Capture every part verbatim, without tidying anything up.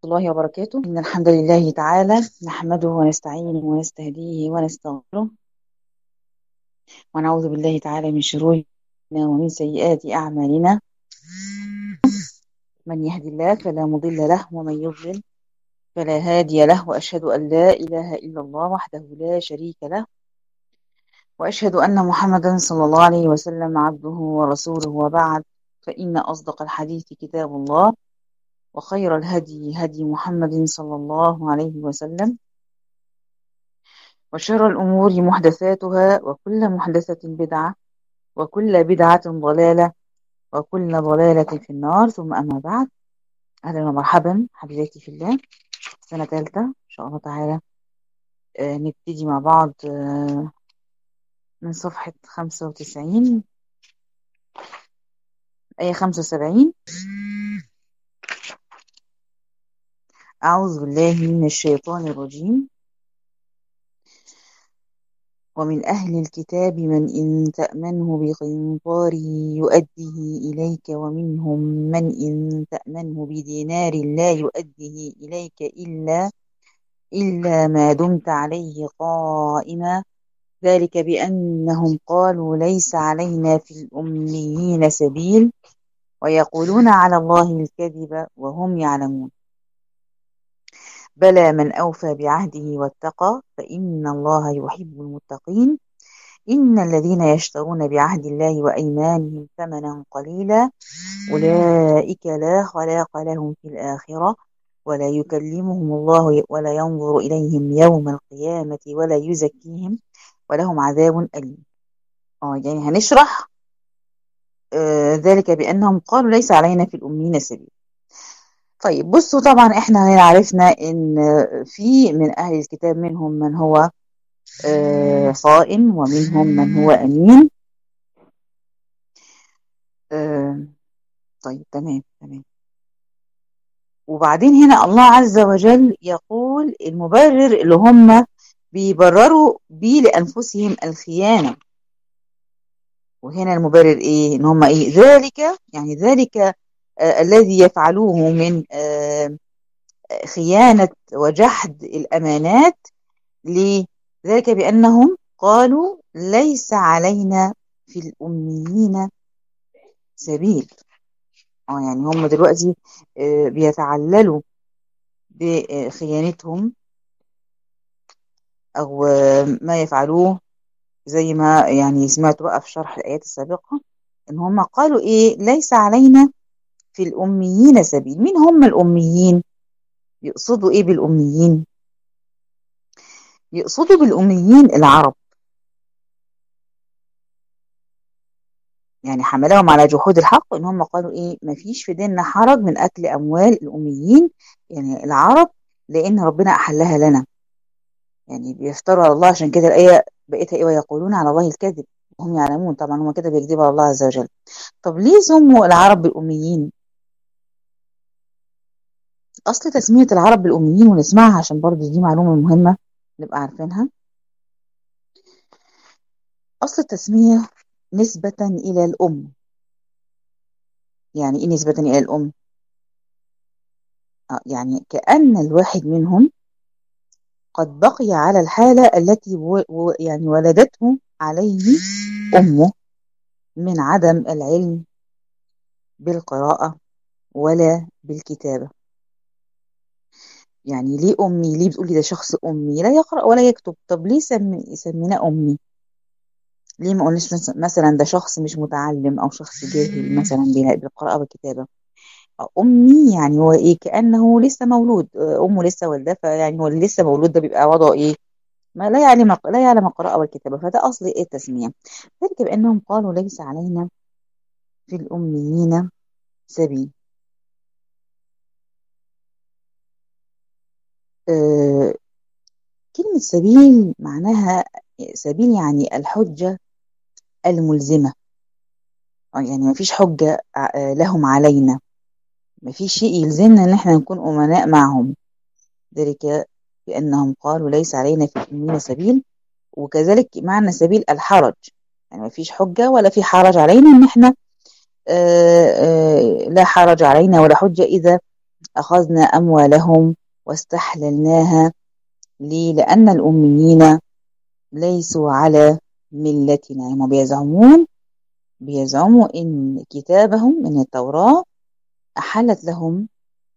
الله وبركاته. إن الحمد لله تعالى نحمده ونستعينه ونستهديه ونستغفره ونعوذ بالله تعالى من شرور أنفسنا ومن سيئات أعمالنا. من يهدي الله فلا مضل له ومن يضلل فلا هادي له، وأشهد أن لا إله إلا الله وحده لا شريك له، وأشهد أن محمدا صلى الله عليه وسلم عبده ورسوله، وبعد، فإن أصدق الحديث كتاب الله، وخير الهدي هدي محمد صلى الله عليه وسلم، وشر الأمور محدثاتها، وكل محدثة بدعة، وكل بدعة ضلالة، وكل ضلالة في النار. ثم أما بعد، أهلا ومرحبا حبيباتي في الله، سنة ثالثة إن شاء الله تعالى. آه نبتدي مع بعض آه من صفحة خمسة وتسعين آية خمسة وسبعين. أعوذ بالله من الشيطان الرجيم. ومن أهل الكتاب من إن تأمنه بقنطار يؤديه إليك، ومنهم من إن تأمنه بدينار لا يؤديه إليك إلا إلا ما دمت عليه قائما، ذلك بأنهم قالوا ليس علينا في الأميين سبيل، ويقولون على الله الكذب وهم يعلمون. بلى من أوفى بعهده واتقى فإن الله يحب المتقين. إن الذين يشترون بعهد الله وأيمانهم ثمنا قليلا أولئك لا خلاق لهم في الآخرة، ولا يكلمهم الله ولا ينظر إليهم يوم القيامة ولا يزكيهم ولهم عذاب أليم. آه يعني هنشرح آه ذلك بأنهم قالوا ليس علينا في الأمين سبيل. طيب بصوا، طبعا احنا عرفنا ان في من أهل الكتاب منهم من هو آه صائم، ومنهم من هو أمين. آه طيب تمام تمام. وبعدين هنا الله عز وجل يقول المبرر اللي هم بيبرروا بيه لأنفسهم الخيانة. وهنا المبرر ايه؟ ان هم ايه؟ ذلك يعني ذلك آه الذي يفعلوه من آه خيانة وجحد الأمانات. ليه؟ ذلك بأنهم قالوا ليس علينا في الأميين سبيل. اه يعني هم دلوقتي آه بيتعللوا بخيانتهم أو ما يفعلوه، زي ما يعني سمعتوا بقى في شرح الآيات السابقة، إن هم قالوا إيه؟ ليس علينا في الأميين سبيل. مين هم الأميين؟ يقصدوا إيه بالأميين؟ يقصدوا بالأميين العرب، يعني حملهم على جحود الحق، إن هم قالوا إيه؟ ما فيش في ديننا حرج من أكل أموال الأميين، يعني العرب، لأن ربنا أحلها لنا. يعني بيفتروا على الله، عشان كده الآية بقيتها إيه؟ ويقولون على الله الكذب وهم يعلمون. طبعا هم كده بيكذبوا على الله عز وجل. طب ليه سموا العرب بالأميين؟ أصل تسمية العرب بالأميين، ونسمعها عشان برضو دي معلومة مهمة نبقى عارفينها. أصل التسمية نسبة إلى الأم. يعني إيه نسبة إلى الأم؟ آه يعني كأن الواحد منهم قد بقي على الحالة التي و و يعني ولدته عليه أمه من عدم العلم بالقراءة ولا بالكتابة. يعني ليه أمي؟ ليه بتقولي ده شخص أمي لا يقرأ ولا يكتب؟ طب ليه سمي سميناه أمي؟ ليه ما قلناش مثلا ده شخص مش متعلم أو شخص جاهل مثلا بالقراءة والكتابة؟ أمي يعني هو إيه؟ كأنه لسه مولود، أمه لسه والدة، فيعني هو اللي لسه مولود ده بيبقى وضعه إيه؟ ما لا يعلم لا يعلم القراءة والكتابة. فده أصل إيه التسمية. ذلك بأنهم قالوا ليس علينا في الأميين سبيل. آه كلمة سبيل معناها سبيل يعني الحجة الملزمة. يعني ما فيش حجة لهم علينا، ما فيش شيء يلزمنا ان احنا نكون امناء معهم. ذلك بانهم قالوا ليس علينا في الأميين سبيل. وكذلك معنى سبيل الحرج، يعني ما فيش حجة ولا في حرج علينا ان احنا آآ آآ لا حرج علينا ولا حجة إذا أخذنا أموالهم واستحللناها. ليه؟ لأن الأميين ليسوا على ملتنا. هم بيزعمون بيزعموا إن كتابهم من التوراة أحلت لهم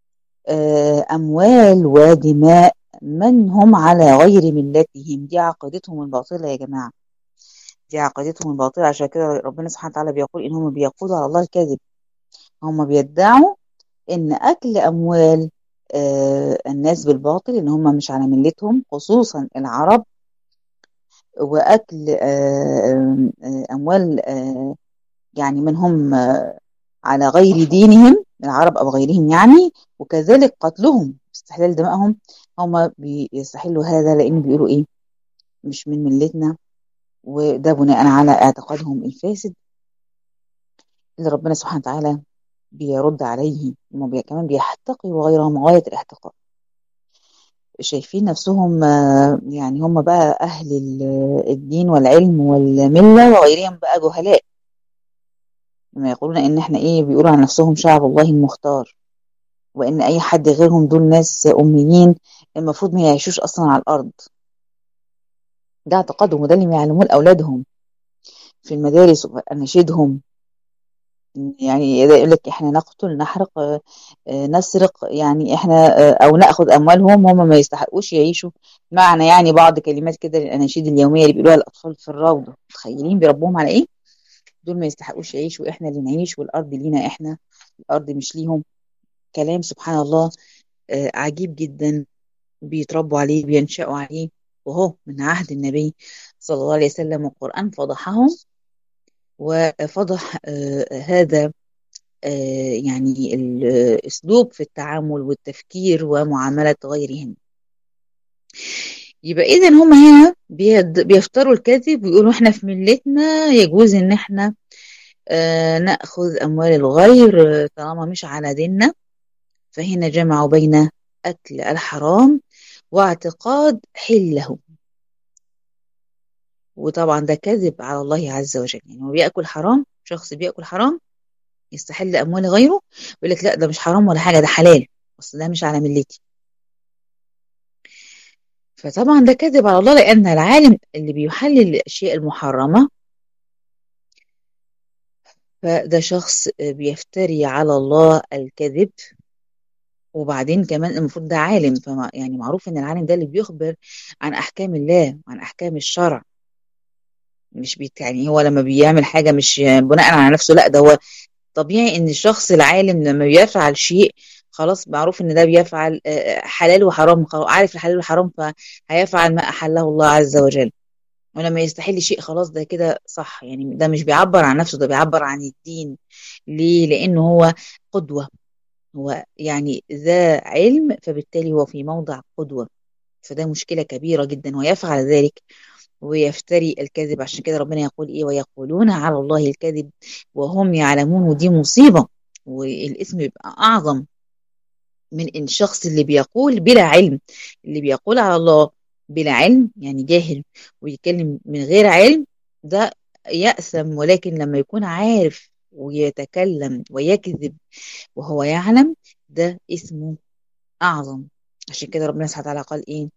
أموال ودماء من هم على غير ملتهم. دي عقيدتهم الباطلة يا جماعة، دي عقيدتهم الباطلة. عشان كده ربنا سبحانه وتعالى بيقول إن هم بيقولوا على الله الكذب. هم بيدعوا إن أكل أموال آه الناس بالباطل، إن هم مش على ملتهم، خصوصا العرب، وأكل آه آه أموال آه يعني منهم آه على غير دينهم، العرب أو غيرهم يعني، وكذلك قتلهم استحلال دمائهم. هم بيستحلوا هذا لأن بيقولوا إيه؟ مش من ملتنا، وده بناء على اعتقادهم الفاسد اللي ربنا سبحانه وتعالى بيرد عليه. هم بي كمان بيحتقروا غيرهم غاية الاحتقار، شايفين نفسهم يعني هم بقى أهل الدين والعلم والملة، وغيرهم بقى جهلاء. لما يقولون إن إحنا إيه، بيقولوا عن نفسهم شعب الله المختار، وإن أي حد غيرهم دول ناس أميين المفروض ما يعيشوش أصلا على الأرض. ده اعتقادهم، وده اللي بيعلموه لأولادهم في المدارس وأناشيدهم. يعني يقول لك احنا نقتل، نحرق، نسرق، يعني احنا او ناخذ اموالهم، هم ما يستحقوش يعيشوا. معنى يعني بعض كلمات كده للاناشيد اليوميه اللي بيقولوها الاطفال في الروضه، متخيلين بيربوهم على ايه؟ دول ما يستحقوش يعيشوا، احنا اللي نعيش، والارض لينا احنا، الارض مش ليهم. كلام سبحان الله عجيب جدا، بيتربوا عليه، بينشأوا عليه، وهو من عهد النبي صلى الله عليه وسلم. والقرآن فضحهم وفضح هذا يعني الأسلوب في التعامل والتفكير ومعاملة غيرهم. يبقى إذن هم هنا بيفتروا الكذب ويقولوا إحنا في ملتنا يجوز إن إحنا نأخذ أموال الغير طالما مش على ديننا. فهنا جمعوا بين أكل الحرام واعتقاد حله، وطبعا ده كذب على الله عز وجل. يعني هو بيأكل حرام، شخص بيأكل حرام يستحل أموال غيره، يقول لك لا ده مش حرام ولا حاجة، ده حلال، بس ده مش على ملتي. فطبعا ده كذب على الله، لأن العالم اللي بيحلل الأشياء المحرمة فده شخص بيفتري على الله الكذب. وبعدين كمان المفروض ده عالم، فما يعني معروف ان العالم ده اللي بيخبر عن احكام الله وعن احكام الشرع، مش بيت يعني هو لما بيعمل حاجه مش بناء على نفسه، لا ده هو طبيعي ان الشخص العالم لما بيفعل شيء خلاص معروف ان ده بيفعل حلال وحرام، عارف الحلال والحرام، فهيفعل ما احله الله عز وجل. ولما يستحل شيء خلاص ده كده صح، يعني ده مش بيعبر عن نفسه، ده بيعبر عن الدين. ليه؟ لانه هو قدوه، هو يعني ذا علم، فبالتالي هو في موضع قدوة. فده مشكلة كبيرة جدا، ويفعل ذلك ويفتري الكذب. عشان كده ربنا يقول ايه؟ ويقولون على الله الكذب وهم يعلمون. ودي مصيبة، والاسم يبقى أعظم من ان الشخص اللي بيقول بلا علم، اللي بيقول على الله بلا علم يعني جاهل ويتكلم من غير علم، ده يأثم. ولكن لما يكون عارف ويتكلم ويكذب وهو يعلم، ده اسمه أعظم. عشان كده ربنا سبحانه وتعالى قال إيه؟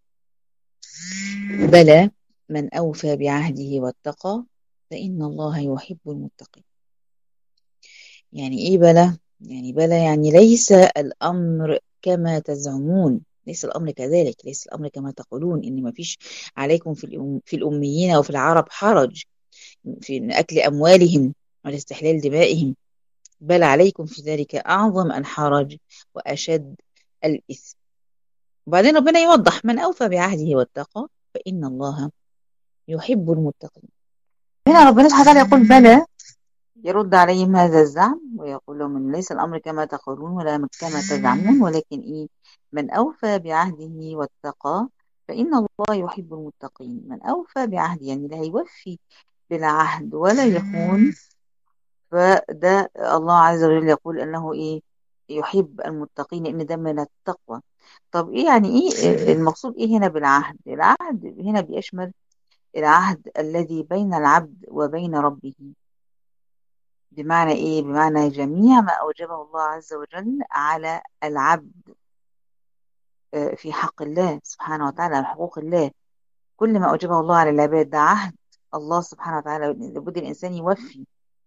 بلى من أوفى بعهده واتقى فإن الله يحب المتقين. يعني إيه بلى؟ يعني بلى يعني ليس الأمر كما تزعمون، ليس الأمر كذلك، ليس الأمر كما تقولون إن ما فيش عليكم في الأم في الأميين أو في العرب حرج في أكل أموالهم والاستحلال دمائهم، بل عليكم في ذلك أعظم الحرج وأشد الإثم. وبعدين ربنا يوضح من أوفى بعهده واتقى فإن الله يحب المتقين. هنا ربنا سبحانه وتعالى يقول بلى، يرد عليهم هذا الزعم ويقول لهم إن ليس الأمر كما تقولون ولا كما تزعمون، ولكن إيه؟ من أوفى بعهده واتقى فإن الله يحب المتقين. من أوفى بعهده يعني لا يوفي بالعهد ولا يخون، فده الله عز وجل يقول أنه إيه؟ يحب المتقين، إن ده من التقوى. طب إيه يعني إيه المقصود إيه هنا بالعهد؟ العهد هنا بيشمل العهد الذي بين العبد وبين ربه. بمعنى إيه؟ بمعنى جميع ما أوجبه الله عز وجل على العبد آه، في حق الله سبحانه وتعالى، حقوق الله. كل ما أوجبه الله على العباد ده عهد الله سبحانه وتعالى، لابد الإنسان يوفي.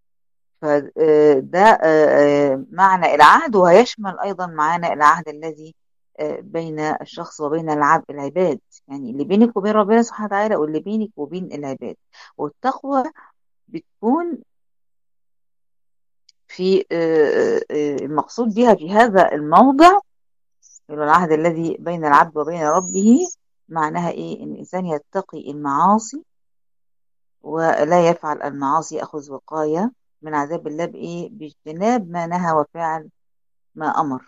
فده معنى العهد، وهيشمل أيضا معنى العهد الذي آه، بين الشخص وبين العبد العباد، يعني اللي بينك وبين ربنا سبحانه وتعالى، واللي بينك وبين العباد. والتقوى بتكون في آه، آه، المقصود بها في هذا الموضع، العهد الذي بين العبد وبين ربه. معناها إيه؟ إن الإنسان يتقي المعاصي ولا يفعل المعاصي، يأخذ وقاية من عذاب الله بإيه؟ باجتناب ما نهى وفعل ما أمر.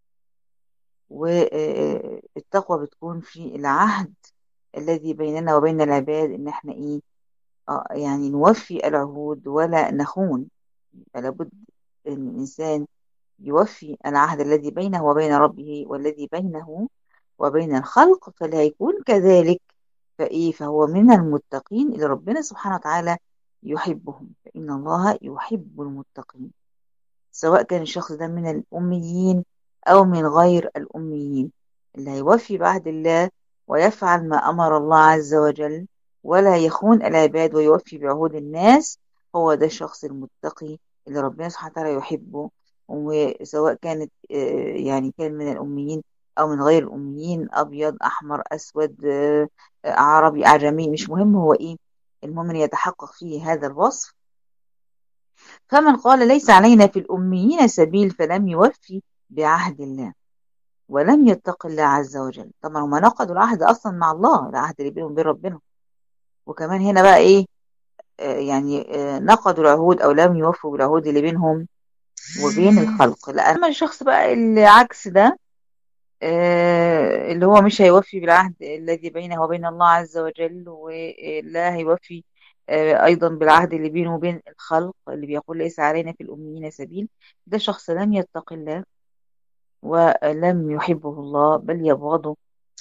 والتقوى بتكون في العهد الذي بيننا وبين العباد، إن احنا إيه؟ آه يعني نوفي العهود ولا نخون. فلا بد أن الإنسان يوفي العهد الذي بينه وبين ربه والذي بينه وبين الخلق، فلا يكون كذلك. فإيه؟ فهو من المتقين اللي ربنا سبحانه وتعالى يحبهم، فإن الله يحب المتقين، سواء كان الشخص ده من الأميين أو من غير الأميين. اللي هيوفي بعهد الله ويفعل ما أمر الله عز وجل ولا يخون العباد ويوفي بعهود الناس، هو ده الشخص المتقي اللي ربنا سبحانه وتعالى يحبه. وسواء كانت آه، يعني كان من الأميين أو من غير الأميين، أبيض أحمر أسود آه، آه، عربي أعجمي، مش مهم هو إيه، المهم أن يتحقق فيه هذا الوصف. فمن قال ليس علينا في الأميين سبيل فلم يوفي بعهد الله ولم يتق الله عز وجل. طبعا هم نقضوا العهد أصلا مع الله، العهد اللي بينهم وبين ربنا. وكمان هنا بقى إيه؟ آه يعني آه نقضوا العهود أو لم يوفوا بالعهود اللي بينهم وبين الخلق. لأن الشخص بقى اللي عكس ده، آه اللي هو مش هيوفي بالعهد الذي بينه وبين الله عز وجل، ولا هيوفي آه أيضا بالعهد اللي بينه وبين الخلق، اللي بيقول ليس علينا في الأميين سبيل، ده شخص لم يتق الله ولم يحبه الله بل يبغضه.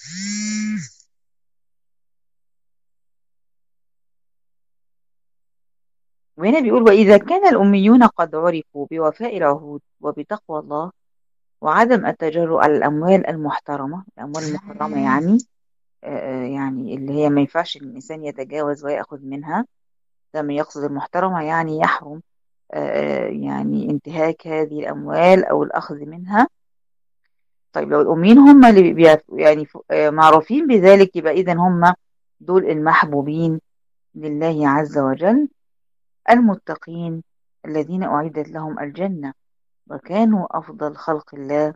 وهنا بيقول وإذا كان الأميون قد عرفوا بوفاء العهود وبتقوى الله وعدم التجرؤ على الأموال المحترمة، الأموال المحرمة يعني آه، يعني اللي هي ما ينفعش الإنسان يتجاوز ويأخذ منها. ده ما يقصد المحترمة يعني يحرم آه، يعني انتهاك هذه الأموال أو الأخذ منها. طيب لو الأميين هم اللي بي يعني ف- آه، معروفين بذلك، يبقى إذن هم دول المحبوبين لله عز وجل، المتقين الذين أعدت لهم الجنة وكانوا أفضل خلق الله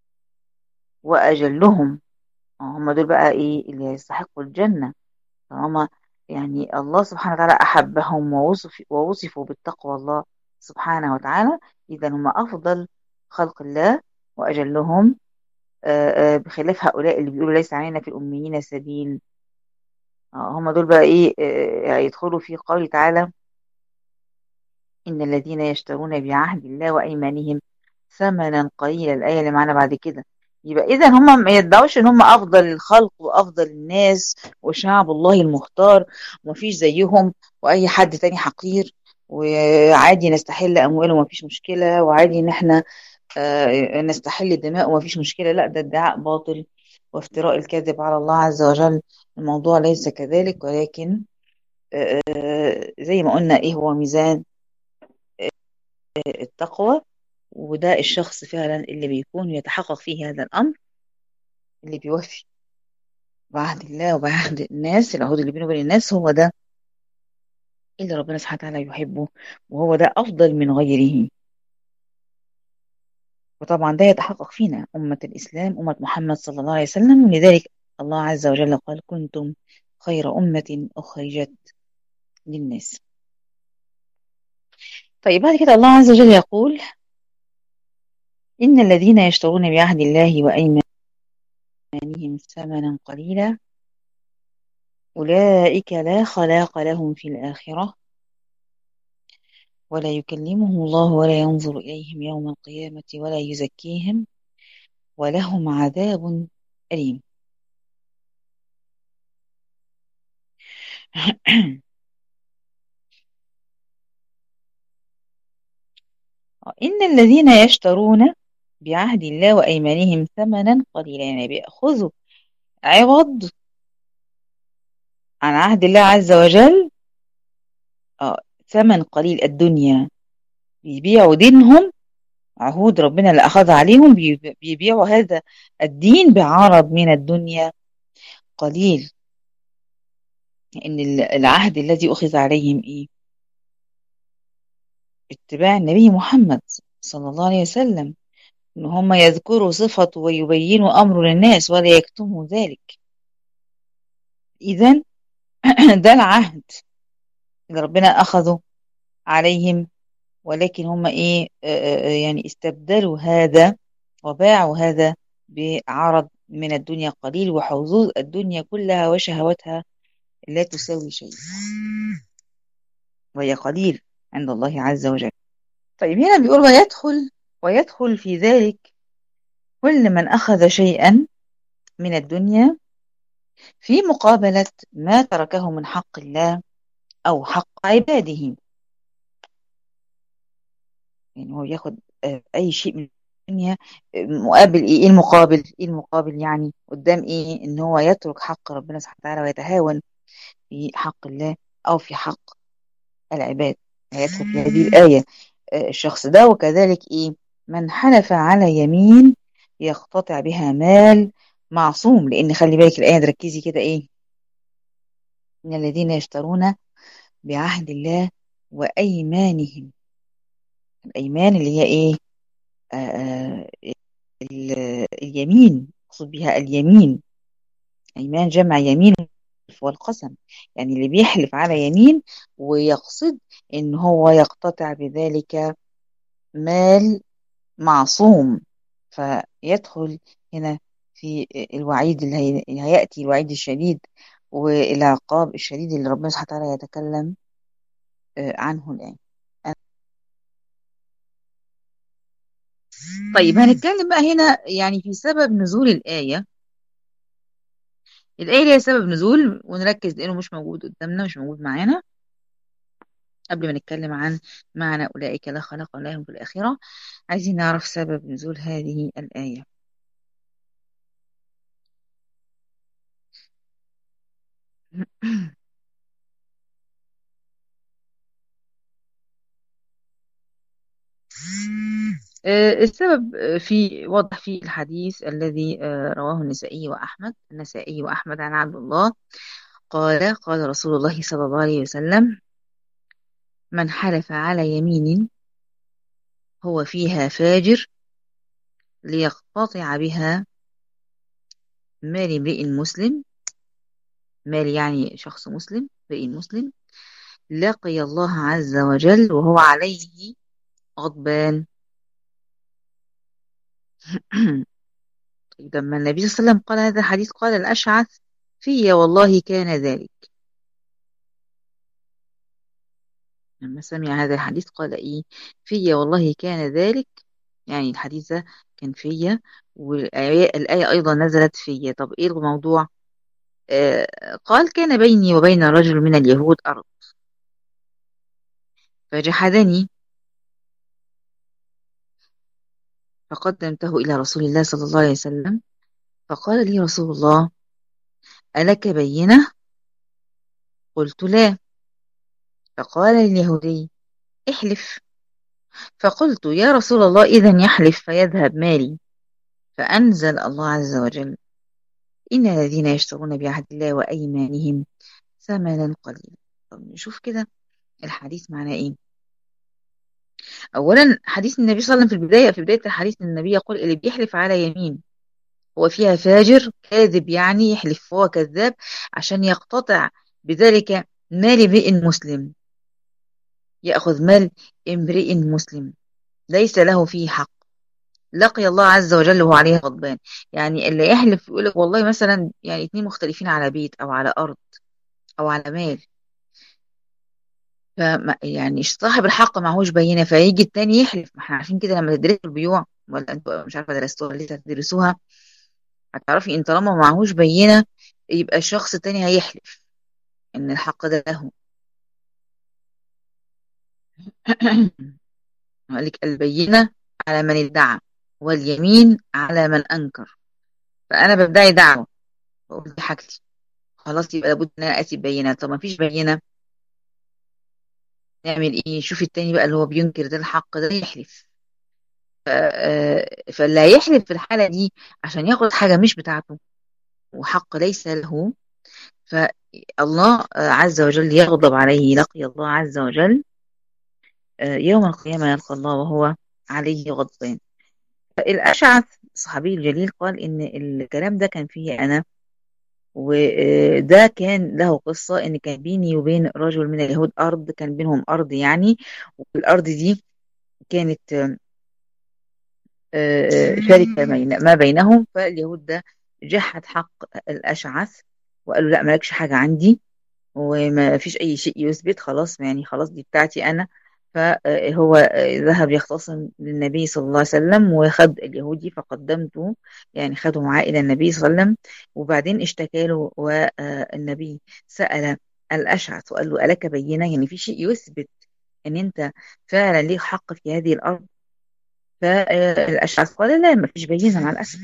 وأجلهم. هم دول بقى إيه اللي يستحقوا الجنة، طالما يعني الله سبحانه وتعالى أحبهم ووصف ووصفوا بالتقوى الله سبحانه وتعالى، إذا هم أفضل خلق الله وأجلهم. آه، آه، بخلاف هؤلاء اللي بيقولوا ليس علينا في الأميين سبيل. آه، هم دول بقى إيه آه، هيدخلوا في قوله تعالى إن الذين يشترون بعهد الله وأيمانهم ثمنا قليلا، الآية اللي معانا بعد كده. يبقى إذا هم ما يدعوش إن هم أفضل الخلق وأفضل الناس وشعب الله المختار ومفيش زيهم، وأي حد تاني حقير، وعادي نستحل أمواله ومفيش مشكلة، وعادي إن إحنا آه، نستحل دماء ومفيش مشكلة. لا، ده ادعاء باطل وافتراء الكذب على الله عز وجل. الموضوع ليس كذلك، ولكن آه، آه، زي ما قلنا إيه هو ميزان التقوى. وده الشخص فعلا اللي بيكون يتحقق فيه هذا الأمر، اللي بيوفي بعهد الله وبعهد الناس، العهود اللي بينه وبين الناس، هو ده اللي ربنا سبحانه وتعالى يحبه، وهو ده أفضل من غيره. وطبعا ده يتحقق فينا أمة الإسلام، أمة محمد صلى الله عليه وسلم، ولذلك الله عز وجل قال كنتم خير أمة أخرجت للناس. طيب بعد كده الله عز وجل يقول إن الذين يشترون بعهد الله وأيمانهم ثمنا قليلا أولئك لا خلاق لهم في الآخرة ولا يكلمهم الله ولا ينظر إليهم يوم القيامة ولا يزكيهم ولهم عذاب أليم. إن الذين يشترون بعهد الله وأيمانهم ثمنا قليلا، يعني بيأخذوا عوض عن عهد الله عز وجل آه ثمن قليل الدنيا، بيبيعوا دينهم، عهود ربنا اللي أخذ عليهم بيبيعوا هذا الدين بعرض من الدنيا قليل. إن العهد الذي أخذ عليهم إيه؟ اتباع النبي محمد صلى الله عليه وسلم، إن هم يذكروا صفته ويبينوا أمره للناس ولا يكتموا ذلك. إذن ده العهد اللي ربنا أخذه عليهم، ولكن هم إيه آه آه يعني استبدلوا هذا وباعوا هذا بعرض من الدنيا قليل، وحظوظ الدنيا كلها وشهواتها لا تساوي شيء، وهي قليل عند الله عز وجل. طيب هنا بيقول ويدخل ويدخل في ذلك كل من أخذ شيئا من الدنيا في مقابلة ما تركه من حق الله أو حق عباده. يعني هو ياخد أي شيء من الدنيا مقابل إيه؟ إيه المقابل؟ إيه المقابل يعني قدام إيه؟ إن هو يترك حق ربنا سبحانه وتعالى ويتهاون في حق الله أو في حق العباد، هيدخل في هذه الآية الشخص ده. وكذلك إيه؟ من حلف على يمين يقتطع بها مال معصوم، لأن خلي بالك الآية تركزي كده إيه؟ من الذين يشترون بعهد الله وأيمانهم. الأيمان اللي هي إيه؟ آه اليمين، أقصد بها اليمين، أيمان جمع يمين والقسم، يعني اللي بيحلف على يمين ويقصد إن هو يقتطع بذلك مال معصوم، فيدخل هنا في الوعيد اللي هيأتي، الوعيد الشديد والعقاب الشديد اللي ربنا سبحانه وتعالى يتكلم عنه الآن. طيب هنتكلم بقى هنا يعني في سبب نزول الآية. الآية ليها سبب نزول، ونركز لأنه مش موجود قدامنا، مش موجود معانا. قبل ما نتكلم عن معنى أولئك لا خلاق لهم في الآخرة، عايزين نعرف سبب نزول هذه الآية. السبب في واضح في الحديث الذي رواه النسائي وأحمد النسائي وأحمد عن عبد الله قال قال رسول الله صلى الله عليه وسلم: من حلف على يمين هو فيها فاجر ليقتطع بها مال امرئ مسلم، مال يعني شخص مسلم، امرئ مسلم، لقي الله عز وجل وهو عليه غضبان. طيب لما النبي صلى الله عليه وسلم قال هذا الحديث قال الأشعث: في والله كان ذلك. لما سمع هذا الحديث قال إيه؟ في والله كان ذلك، يعني الحديث ده كان فيا، والآية الآية أيضا نزلت فيا. طب إيه الموضوع؟ آه قال: كان بيني وبين رجل من اليهود أرض فجحدني، فقدمته إلى رسول الله صلى الله عليه وسلم، فقال لي رسول الله: ألك بينة؟ قلت: لا. فقال لليهودي: احلف. فقلت: يا رسول الله إذن يحلف فيذهب مالي. فأنزل الله عز وجل: إن الذين يشترون بعهد الله وأيمانهم ثمنا قليلا. طب نشوف كده الحديث معناه إيه. أولا حديث النبي صلى الله عليه وسلم في البداية في بداية الحديث النبي يقول: اللي بيحلف على يمين هو فيها فاجر كاذب، يعني يحلف هو كذاب عشان يقتطع بذلك مال امرئ مسلم، يأخذ مال امرئ مسلم ليس له فيه حق، لقي الله عز وجل وهو عليه غضبان. يعني اللي يحلف يقول لك والله مثلا يعني اتنين مختلفين على بيت أو على أرض أو على مال، ف يعني صاحب الحق معهوش بينة، فيجي التاني يحلف. ما احنا عارفين كده لما تدرسوا البيوع، ولا انتوا مش عارفه درستوها ولا لسه هتدرسوها، هتعرفي ان طالما معهوش بينة يبقى الشخص التاني هيحلف ان الحق ده له. قال لك البينة على من ادعى واليمين على من أنكر. فأنا بدعي دعوة بقول دي حاجتي، خلاص يبقى لابد ان انا اتي ببينات. طب ما فيش بينه، نعمل ايه؟ شوف التاني بقى اللي هو بينكر ده الحق ده يحلف. ف- آه، فاللي هيحلف في الحاله دي عشان ياخد حاجه مش بتاعته وحق ليس له، فالله آه، عز وجل يغضب عليه، لقي الله عز وجل آه، يوم القيامه يلقى الله وهو عليه غضبان. الاشعث الصحابي الجليل قال ان الكلام ده كان فيه انا، وده كان له قصة إن كان بيني وبين رجل من اليهود أرض، كان بينهم أرض يعني، والأرض دي كانت آه، آه، شركة بين- ما بينهم. فاليهود ده جحد حق الأشعث وقالوا لا مالكش حاجة عندي، وما فيش أي شيء يثبت، خلاص يعني خلاص دي بتاعتي أنا. فهو ذهب يختصم للنبي صلى الله عليه وسلم وخد اليهودي فقدمته، يعني خده معاه إلى النبي صلى الله عليه وسلم. وبعدين اشتكى له والنبي سأل الأشعث وقال له ألك بينة، يعني في شيء يثبت أن أنت فعلا ليك حق في هذه الأرض؟ فالأشعث قال لا ما فيش بينة مع الأسف.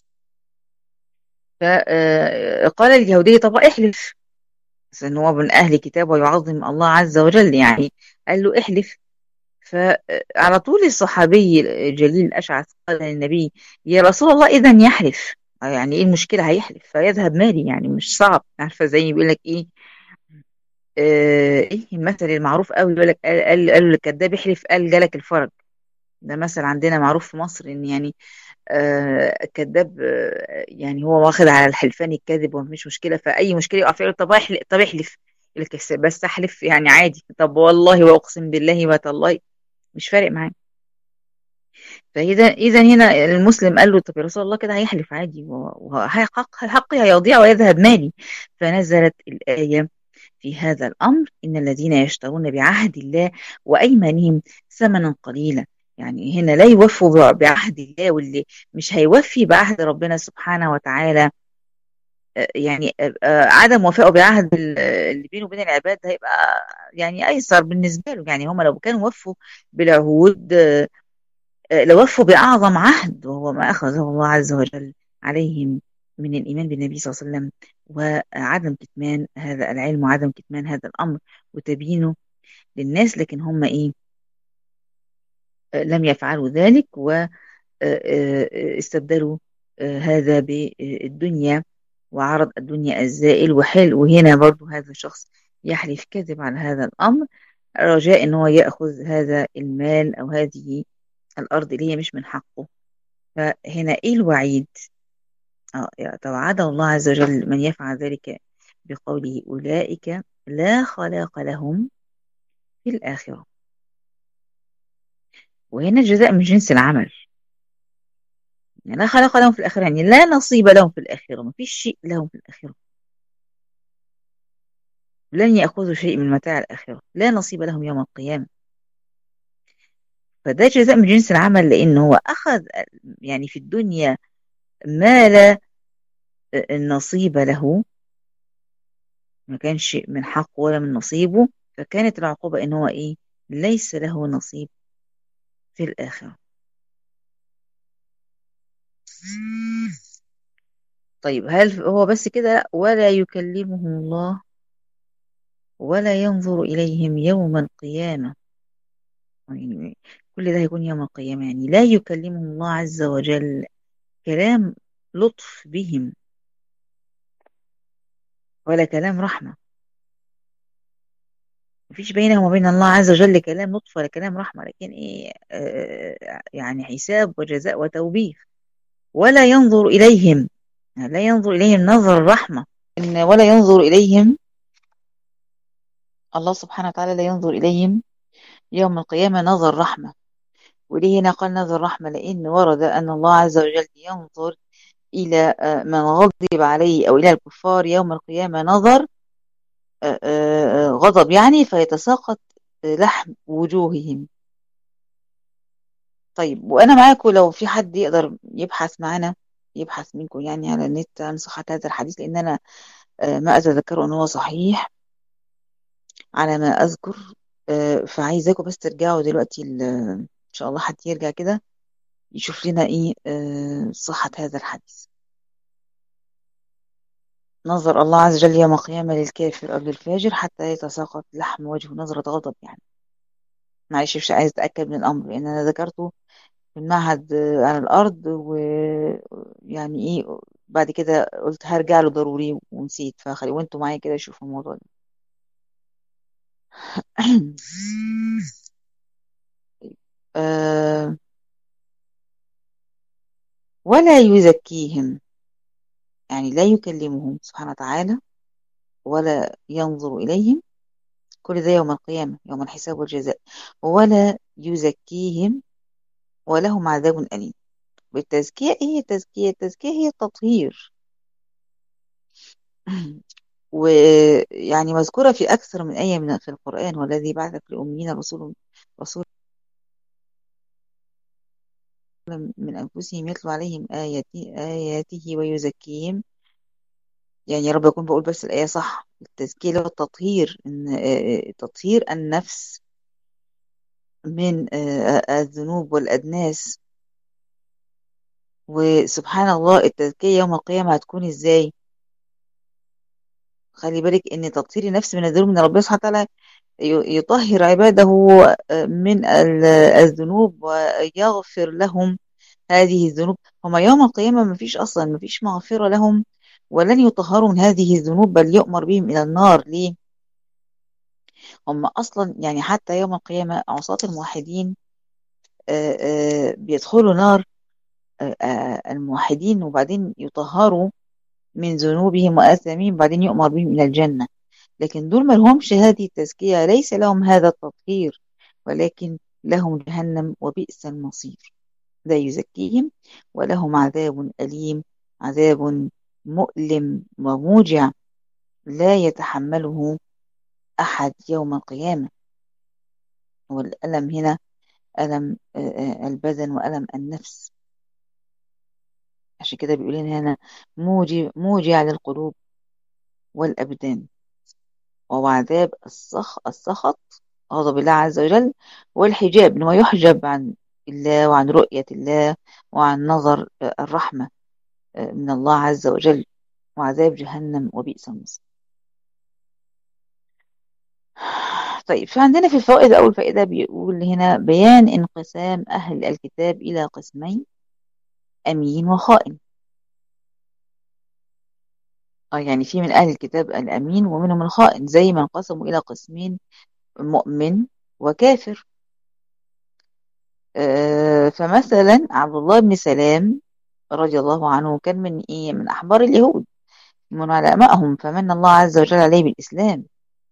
فقال اليهودي طب احلف، ان هو من اهل كتاب ويعظم الله عز وجل يعني، قال له احلف. فعلى طول الصحابي الجليل الاشعث قال للنبي يا رسول الله اذا يحلف، يعني ايه المشكله هيحلف فيذهب مالي، يعني مش صعب، عارفه زي بيقول لك ايه، آه ايه المثل المعروف قوي يقول لك قال قال قال الكذاب يحلف قال جالك الفرج. ده مثل عندنا معروف في مصر ان يعني آه الكذاب آه يعني هو واخد على الحلفان الكاذب ومفيش مشكله، فاي مشكله يقع فيه يقول طب احلف، طب احلف يقول لك بس احلف يعني عادي، طب والله واقسم بالله وتالله مش فارق معاه. فاذا اذا هنا المسلم قال له طب يا رسول الله كده هيحلف عادي وحقي حقي هيضيع ويذهب مالي. فنزلت الايه في هذا الامر ان الذين يشترون بعهد الله وايمانهم ثمنا قليلا، يعني هنا لا يوفوا بعهد الله، واللي مش هيوفي بعهد ربنا سبحانه وتعالى آه، يعني آه، آه، عدم وفائه بعهد ال- اللي بينه وبين العباد هيبقى يعني ايسر بالنسبه له. يعني هم لو كانوا وفوا بالعهود آه، لوفوا بأعظم عهد وهو ما أخذه الله عز وجل عليهم من الإيمان بالنبي صلى الله عليه وسلم، وعدم كتمان هذا العلم وعدم كتمان هذا الأمر وتبيينه للناس. لكن هم إيه آه، لم يفعلوا ذلك واستبدلوا هذا بالدنيا وعرض الدنيا الزائل وحل. وهنا برضو هذا الشخص يحلف كذب على هذا الأمر رجاء ان هو يأخذ هذا المال أو هذه الأرض اللي هي مش من حقه. فهنا ايه الوعيد؟ اه يعني توعد الله عز وجل من يفعل ذلك بقوله أولئك لا خلاق لهم في الآخرة. وهنا الجزاء من جنس العمل، يعني لا خلاق لهم في الآخرة يعني لا نصيب لهم في الآخرة، ما فيش شيء لهم في الآخرة، لن يأخذوا شيء من متاع الآخرة، لا نصيب لهم يوم القيامة. فده جزاء من جنس العمل، لأنه هو أخذ يعني في الدنيا ما لا نصيب له، ما كانش من حقه ولا من نصيبه، فكانت العقوبة إن هو إيه ليس له نصيب في الآخرة. طيب هل هو بس كده؟ ولا يكلمهم الله ولا ينظر إليهم يوم القيامة، يعني كل ده هيكون يوم القيامة، يعني لا يكلمهم الله عز وجل كلام لطف بهم ولا كلام رحمة، مفيش بينهم وبين الله عز وجل كلام لطف ولا كلام رحمة، لكن إيه آه يعني حساب وجزاء وتوبيخ. ولا ينظر إليهم، يعني لا ينظر إليهم نظر الرحمة، إن ولا ينظر إليهم الله سبحانه وتعالى لا ينظر إليهم يوم القيامة نظر رحمة. وليه هنا قال نظر رحمة؟ لأن ورد أن الله عز وجل ينظر إلى آه، من غضب عليه أو إلى الكفار يوم القيامة نظر آه، آه، غضب يعني، فيتساقط آه، لحم وجوههم. طيب وأنا معاكم لو في حد يقدر يبحث معنا، يبحث منكم يعني على النت عن صحة هذا الحديث، لأن أنا آه، ما أتذكر أن هو صحيح على ما أذكر. آه، فعايزاكم بس ترجعوا دلوقتي شاء الله حد يرجع كده يشوف لنا ايه آه صحة هذا الحديث. نظر الله عز وجل يوم القيامة للكافر أو للفاجر حتى يتساقط لحم وجهه نظرة غضب يعني. معلش مش عايز أتأكد من الأمر لأن أنا ذكرته في المعهد آه، على الأرض، ويعني إيه بعد كده قلت هرجع له ضروري ونسيت، فخلي وانتوا معايا كده شوفوا الموضوع ده. آه ولا يزكيهم، يعني لا يكلمهم سبحانه وتعالى ولا ينظر إليهم، كل ده يوم القيامة يوم الحساب والجزاء. ولا يزكيهم ولهم عذاب أليم. بالتزكية، إيه هي التزكية؟ التزكية هي التطهير. ويعني مذكورة في أكثر من آية من في القرآن، والذي بعث في الأميين رسول رسول من أنفسهم يتلو عليهم آياته, آياته ويزكيهم. يعني يا رب أكون بقول بس الآية صح. التزكية اللي هو التطهير، إن آه، آه، تطهير النفس من آه، آه، الذنوب والأدناس. وسبحان الله التزكية يوم القيامة هتكون إزاي؟ خلي بالك إن تطهير النفس من الذنوب، من ربنا سبحانه وتعالى ي- يطهر عباده آه، من ال- الذنوب ويغفر لهم هذه الذنوب. هما يوم القيامة ما فيش أصلا، ما فيش مغفرة لهم ولن يطهروا من هذه الذنوب، بل يؤمر بهم إلى النار. ليه؟ هم أصلا يعني حتى يوم القيامة عصاة الموحدين آه، آه، بيدخلوا نار آه، آه، الموحدين، وبعدين يطهروا من ذنوبهم وآثامهم، وبعدين يؤمر بهم إلى الجنة. لكن دول ما لهمش هذه التزكية، ليس لهم هذا التطهير، ولكن لهم جهنم وبئس المصير. لا يزكيهم ولهم عذاب أليم، عذاب مؤلم وموجع لا يتحمله أحد يوم القيامة. والألم هنا ألم آه، آه، البدن وألم النفس. عشان كده بيقول لنا هنا موجع موجع للقلوب والأبدان، وهو عذاب السخ السخط، غضب الله عز وجل، والحجاب إن هو يحجب عن الله وعن رؤية الله وعن نظر آه، الرحمة آه، من الله عز وجل، وعذاب جهنم وبئس المصير. طيب فعندنا في الفوائد أول فائدة بيقول هنا بيان انقسام أهل الكتاب إلى قسمين، أمين وخائن. اه يعني في من أهل الكتاب الأمين ومنهم الخائن، زي ما انقسموا إلى قسمين، مؤمن وكافر. آه فمثلا عبد الله بن سلام رضي الله عنه كان من إيه؟ من أحبار اليهود، من علمائهم، فمن الله عز وجل عليه بالإسلام.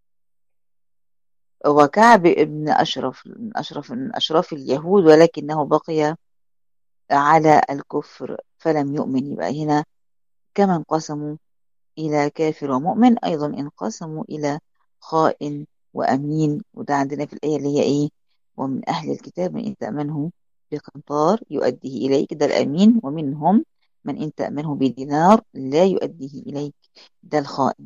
وكعب بن أشرف من أشرف من أشراف اليهود، ولكنه بقي على الكفر فلم يؤمن. يبقى هنا كما انقسموا إلى كافر ومؤمن، أيضا انقسموا إلى خائن وأمين. وده عندنا في الآية اللي هي إيه؟ ومن أهل الكتاب من إن تأمنه بقنطار يؤديه إليك، ده الأمين. ومنهم من إن تأمنه بدينار لا يؤديه إليك، ده الخائن.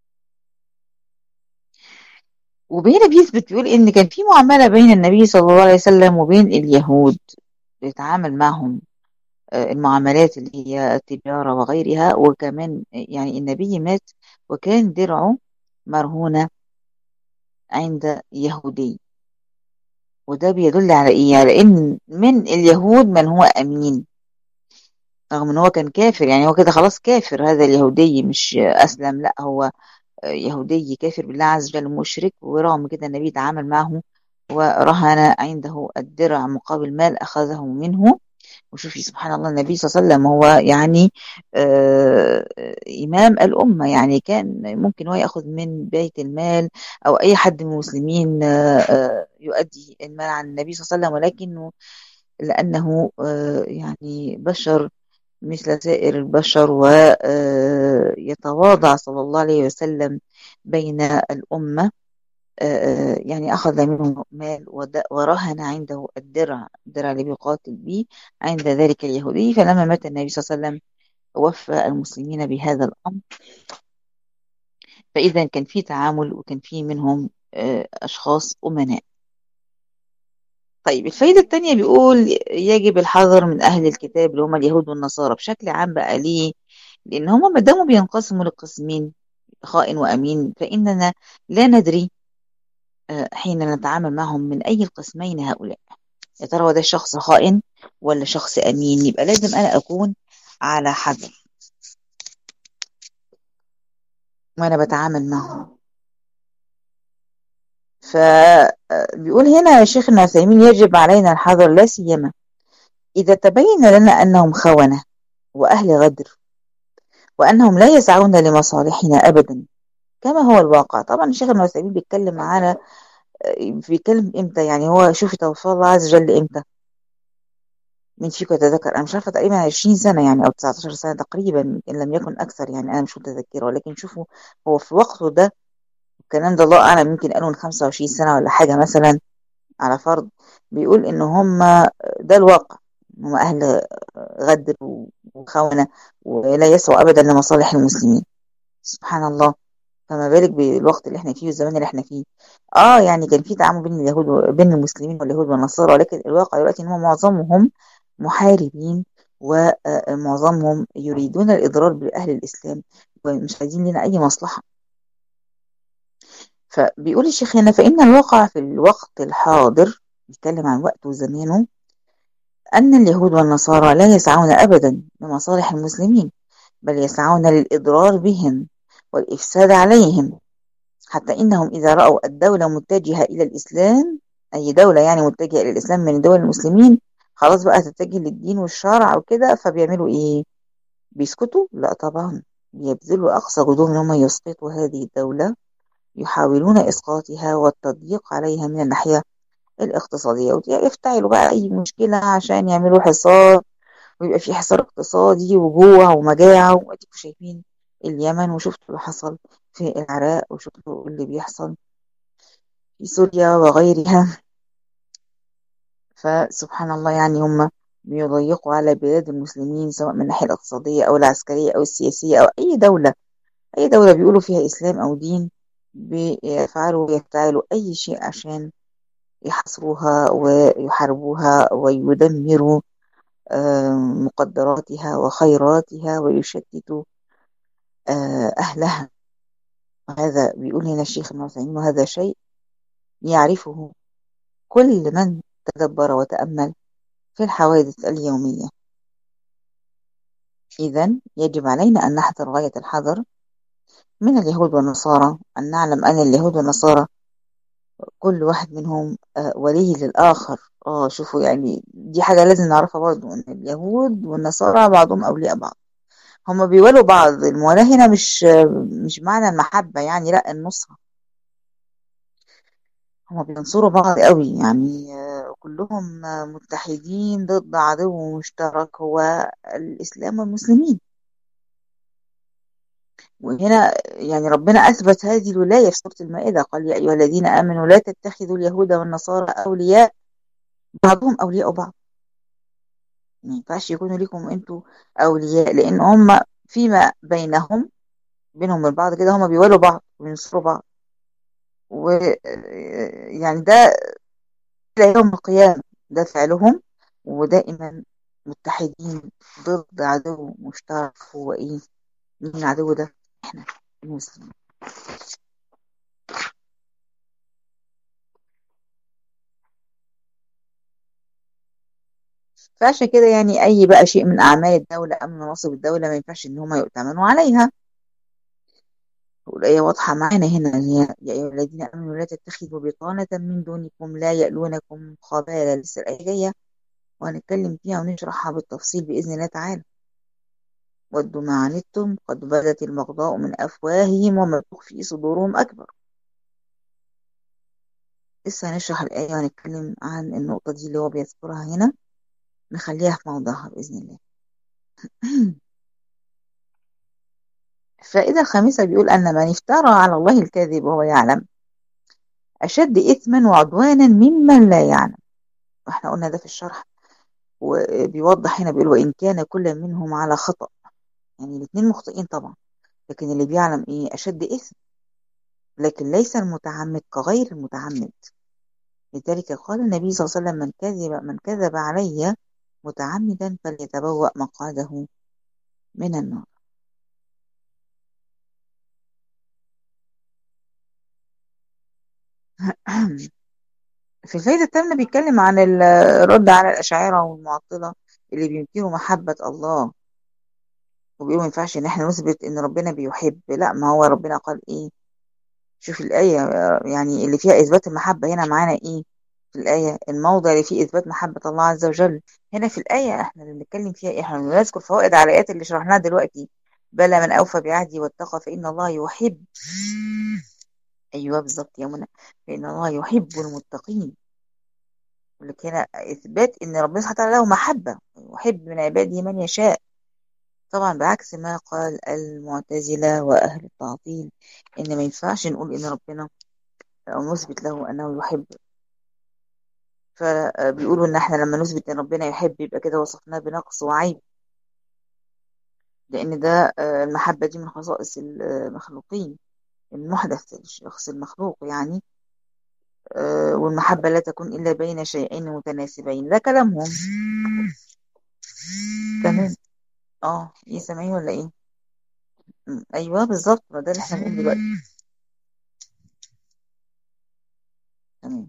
وبهنا بيثبت بيقول إن كان في معاملة بين النبي صلى الله عليه وسلم وبين اليهود، بيتعامل معهم آه، المعاملات اللي هي التجارة وغيرها. وكمان يعني النبي مات وكان درعه مرهونة عند يهودي، وده بيدل على ايه؟ على ان من اليهود من هو امين، رغم ان هو كان كافر. يعني هو كده خلاص كافر، هذا اليهودي مش اسلم، لا هو يهودي كافر بالله عز وجل مشرك، ورغم كده النبي تعامل معه ورهن عنده الدرع مقابل مال اخذه منه. وشوفي سبحان الله النبي صلى الله عليه وسلم هو يعني آه إمام الأمة، يعني كان ممكن هو يأخذ من بيت المال أو أي حد من المسلمين آه آه يؤدي المال عن النبي صلى الله عليه وسلم، ولكنه لأنه آه يعني بشر مثل سائر البشر ويتواضع صلى الله عليه وسلم بين الأمة، آه، يعني أخذ منه مال ود- ورهن عنده الدرع، الدرع اللي بيقاتل به عند ذلك اليهودي. فلما مات النبي صلى الله عليه وسلم وفى المسلمين بهذا الأمر. فإذا كان في تعامل، وكان في منهم آه، أشخاص أمناء. طيب الفايدة التانية بيقول يجب الحذر من أهل الكتاب اللي هم اليهود والنصارى بشكل عام بقى. ليه؟ لأن هم ما داموا بينقسموا لقسمين، خائن وأمين، فإننا لا ندري آه، حين نتعامل معهم من أي القسمين هؤلاء. يا ترى هو ده شخص خائن ولا شخص أمين؟ يبقى لازم أنا أكون على حذر وأنا بتعامل معهم. فبيقول هنا يا شيخ ابن عثيمين يجب علينا الحذر لا سيما إذا تبين لنا أنهم خونة وأهل غدر، وأنهم لا يسعون لمصالحنا أبدا كما هو الواقع. طبعا الشيخ ابن عثيمين بيتكلم معانا، بيتكلم إمتى؟ يعني هو شوفي توفى الله عز وجل إمتى؟ من فيكم يتذكر؟ أنا مش عارفة، تقريبا عشرين سنة يعني أو تسعتاشر سنة تقريبا إن لم يكن أكثر، يعني أنا مش متذكرة. ولكن شوفوا هو في وقته ده، الكلام ده الله أعلم، يمكن قالوا من خمسة وعشرين سنة ولا حاجة مثلا على فرض. بيقول إن هم ده الواقع، هم أهل غدر وخونة ولا يسعوا أبدا لمصالح المسلمين. سبحان الله. فما بالك بالوقت اللي احنا فيه والزمان اللي احنا فيه. اه يعني كان في تعامل بين اليهود و... بين المسلمين واليهود والنصارى، ولكن الواقع دلوقتي ان هم معظمهم محاربين، ومعظمهم يريدون الاضرار باهل الاسلام ومش عايزين لنا اي مصلحه. فبيقول الشيخ هنا فان الواقع في الوقت الحاضر، بيتكلم عن وقته وزمانه، ان اليهود والنصارى لا يسعون ابدا لمصالح المسلمين، بل يسعون للاضرار بهم والافساد عليهم. حتى إنهم إذا رأوا الدولة متجهة إلى الإسلام، أي دولة يعني متجهة إلى الإسلام من دول المسلمين، خلاص بقى تتجه للدين والشرع وكده، فبيعملوا إيه؟ بيسكتوا؟ لا طبعا، بيبذلوا أقصى جهدهم إن هم يسقطوا هذه الدولة، يحاولون إسقاطها والتضييق عليها من الناحية الاقتصادية، ويفتعلوا بقى أي مشكلة عشان يعملوا حصار، ويبقى في حصار اقتصادي وجوع ومجاعة. وأديكوا شايفين اليمن، وشفتوا اللي حصل في العراق، وشفتوا اللي بيحصل في سوريا وغيرها. فسبحان الله، يعني هم بيضيقوا على بلاد المسلمين سواء من الناحية الاقتصادية أو العسكرية أو السياسية أو أي دولة، أي دولة بيقولوا فيها إسلام أو دين، بيفعلوا ويفتعلوا أي شيء عشان يحصروها ويحاربوها ويدمروا آه، مقدراتها وخيراتها ويشتتوا آه، أهلها. وهذا بيقول هنا الشيخ ابن عثيمين، وهذا شيء يعرفه كل من تدبر وتأمل في الحوادث اليومية. إذن يجب علينا أن نحذر غاية الحذر من اليهود والنصارى، أن نعلم أن اليهود والنصارى كل واحد منهم آه، ولي للآخر. آه شوفوا، يعني دي حاجة لازم نعرفها برضو، أن اليهود والنصارى بعضهم أولياء بعض. هما بيولوا بعض. الموالاة هنا مش مش معنى المحبة يعني، لا، النصرة. هما بينصروا بعض قوي يعني، آه، كلهم آه، متحدين ضد عدو مشترك هو الإسلام والمسلمين. وهنا يعني ربنا أثبت هذه الولاية في سورة المائدة، قال يا أيها الذين آمنوا لا تتخذوا اليهود والنصارى أولياء بعضهم أولياء بعض. ما ينفعش يكونوا لكم أنتوا أولياء، لأن هم فيما بينهم بينهم من بعض كده هم بيولوا بعض وينصروا بعض. ويعني ده إلى يوم القيامة ده فعلهم، ودائما متحدين ضد عدو مشترك. هو إيه؟ مين العدو ده؟ إحنا المسلمين. فعشان كده يعني أي بقى شيء من أعمال الدولة أو مناصب الدولة ما ينفعش إن هم يؤتمنوا عليها. والآية واضحة معانا هنا، هي يا أيها الذين آمنوا لا تتخذوا بطانة من دونكم لا يألونكم خبالا. لسه الآية جاية وهنتكلم فيها ونشرحها بالتفصيل بإذن الله تعالى. ودوا ما عنتم قد بدت البغضاء من أفواههم وما تخفي صدورهم أكبر. لسه هنشرح الآية وهنتكلم عن النقطة دي اللي هو بيذكرها هنا، نخليها في موضعها بإذن الله. الفائدة الخامسة بيقول أن من افترى على الله الكذب وهو يعلم أشد إثما وعدوانا ممن لا يعلم. واحنا قلنا ده في الشرح، وبيوضح هنا بيقول وإن كان كل منهم على خطأ، يعني الاثنين مخطئين طبعا، لكن اللي بيعلم إيه أشد إثم، لكن ليس المتعمد كغير المتعمد. لذلك قال النبي صلى الله عليه وسلم: من كذب من كذب علي متعمدا فليتبوأ مقعده من النار. في الفايدة الثامنة بيتكلم عن الرد على الأشاعرة والمعطلة اللي بينكروا محبة الله، وبيقولوا ما ينفعش إن احنا نثبت إن ربنا بيحب. لا، ما هو ربنا قال إيه؟ شوف الآية، يعني اللي فيها إثبات المحبة هنا معانا إيه؟ في الآية الموضع اللي فيه إثبات محبة الله عز وجل هنا في الآية احنا اللي بنتكلم فيها إيه؟ احنا بنذكر فوائد على الآيات اللي شرحناها دلوقتي. بلى من أوفى بعهده واتقى فإن الله يحب. أيوه بالظبط يا منى، فإن الله يحب المتقين. لك هنا إثبات إن ربنا سبحانه وتعالى له محبة، يحب من عباده من يشاء. طبعا بعكس ما قال المعتزلة وأهل التعطيل، إن ما ينفعش نقول إن ربنا أو نثبت له أنه يحب. فبيقولوا إن إحنا لما نثبت إن ربنا يحب يبقى كده وصفناه بنقص وعيب، لأن ده آه، المحبة دي من خصائص المخلوقين، المحدث الشخص المخلوق يعني. آه، والمحبة لا تكون إلا بين شيئين متناسبين، ده كلامهم. تمام. اه ايه سامعين ولا ايه؟ م، ايوه بالظبط، ما ده اللي احنا بنقول دلوقتي. تمام.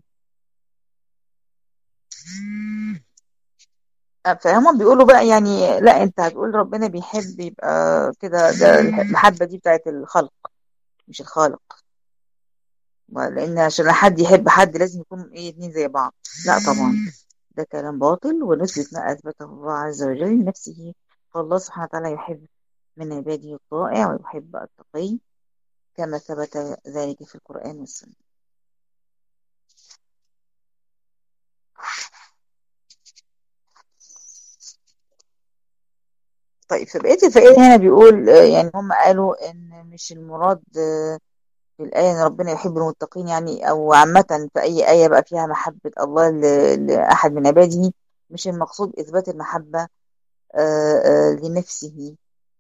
آه، فهم بيقولوا بقى يعني لا، انت هتقول ربنا بيحب يبقى كده ده المحبة دي بتاعت الخلق مش الخالق. لان عشان حد يحب حد لازم يكون ايه اتنين زي بعض. لا طبعا، ده كلام باطل، ونثبت ما اثبته الله عز وجل لنفسه. فالله سبحانه وتعالى يحب من عباده الطائع ويحب التقي، كما ثبت ذلك في القرآن والسنة. طيب في بقية الفائدة هنا بيقول آه، يعني هم قالوا ان مش المراد آه، في الآية ان ربنا يحب المتقين يعني، او عامة في اي آية بقى فيها محبة الله ل- لأحد من عباده، مش المقصود إثبات المحبة آه، آه، لنفسه،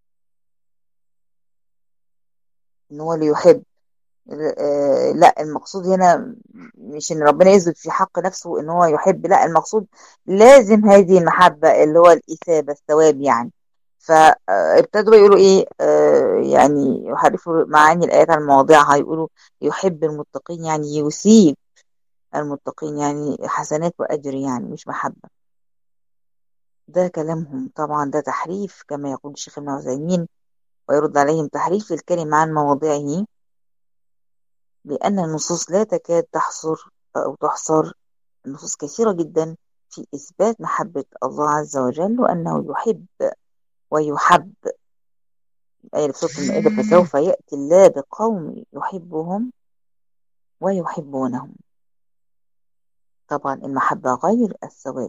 ان هو اللي يحب. آه، لا المقصود هنا مش ان ربنا يثبت في حق نفسه ان هو يحب، لا المقصود لازم هذه المحبة اللي هو الإثابة الثواب يعني. فابتدوا يقولوا ايه آه يعني يحرفوا معاني الآيات عن مواضعها، يقولوا يحب المتقين يعني يثيب المتقين يعني حسنات وأجر يعني مش محبة. ده كلامهم طبعا، ده تحريف كما يقول الشيخ ابن عثيمين، ويرد عليهم تحريف الكلمة عن مواضعه، لأن النصوص لا تكاد تحصر أو تحصر. النصوص كثيرة جدا في إثبات محبة الله عز وجل وأنه يحب ويحب. آية في سورة المائدة: فسوف يأتي الله بقوم يحبهم ويحبونهم. طبعا المحبة غير الثواب،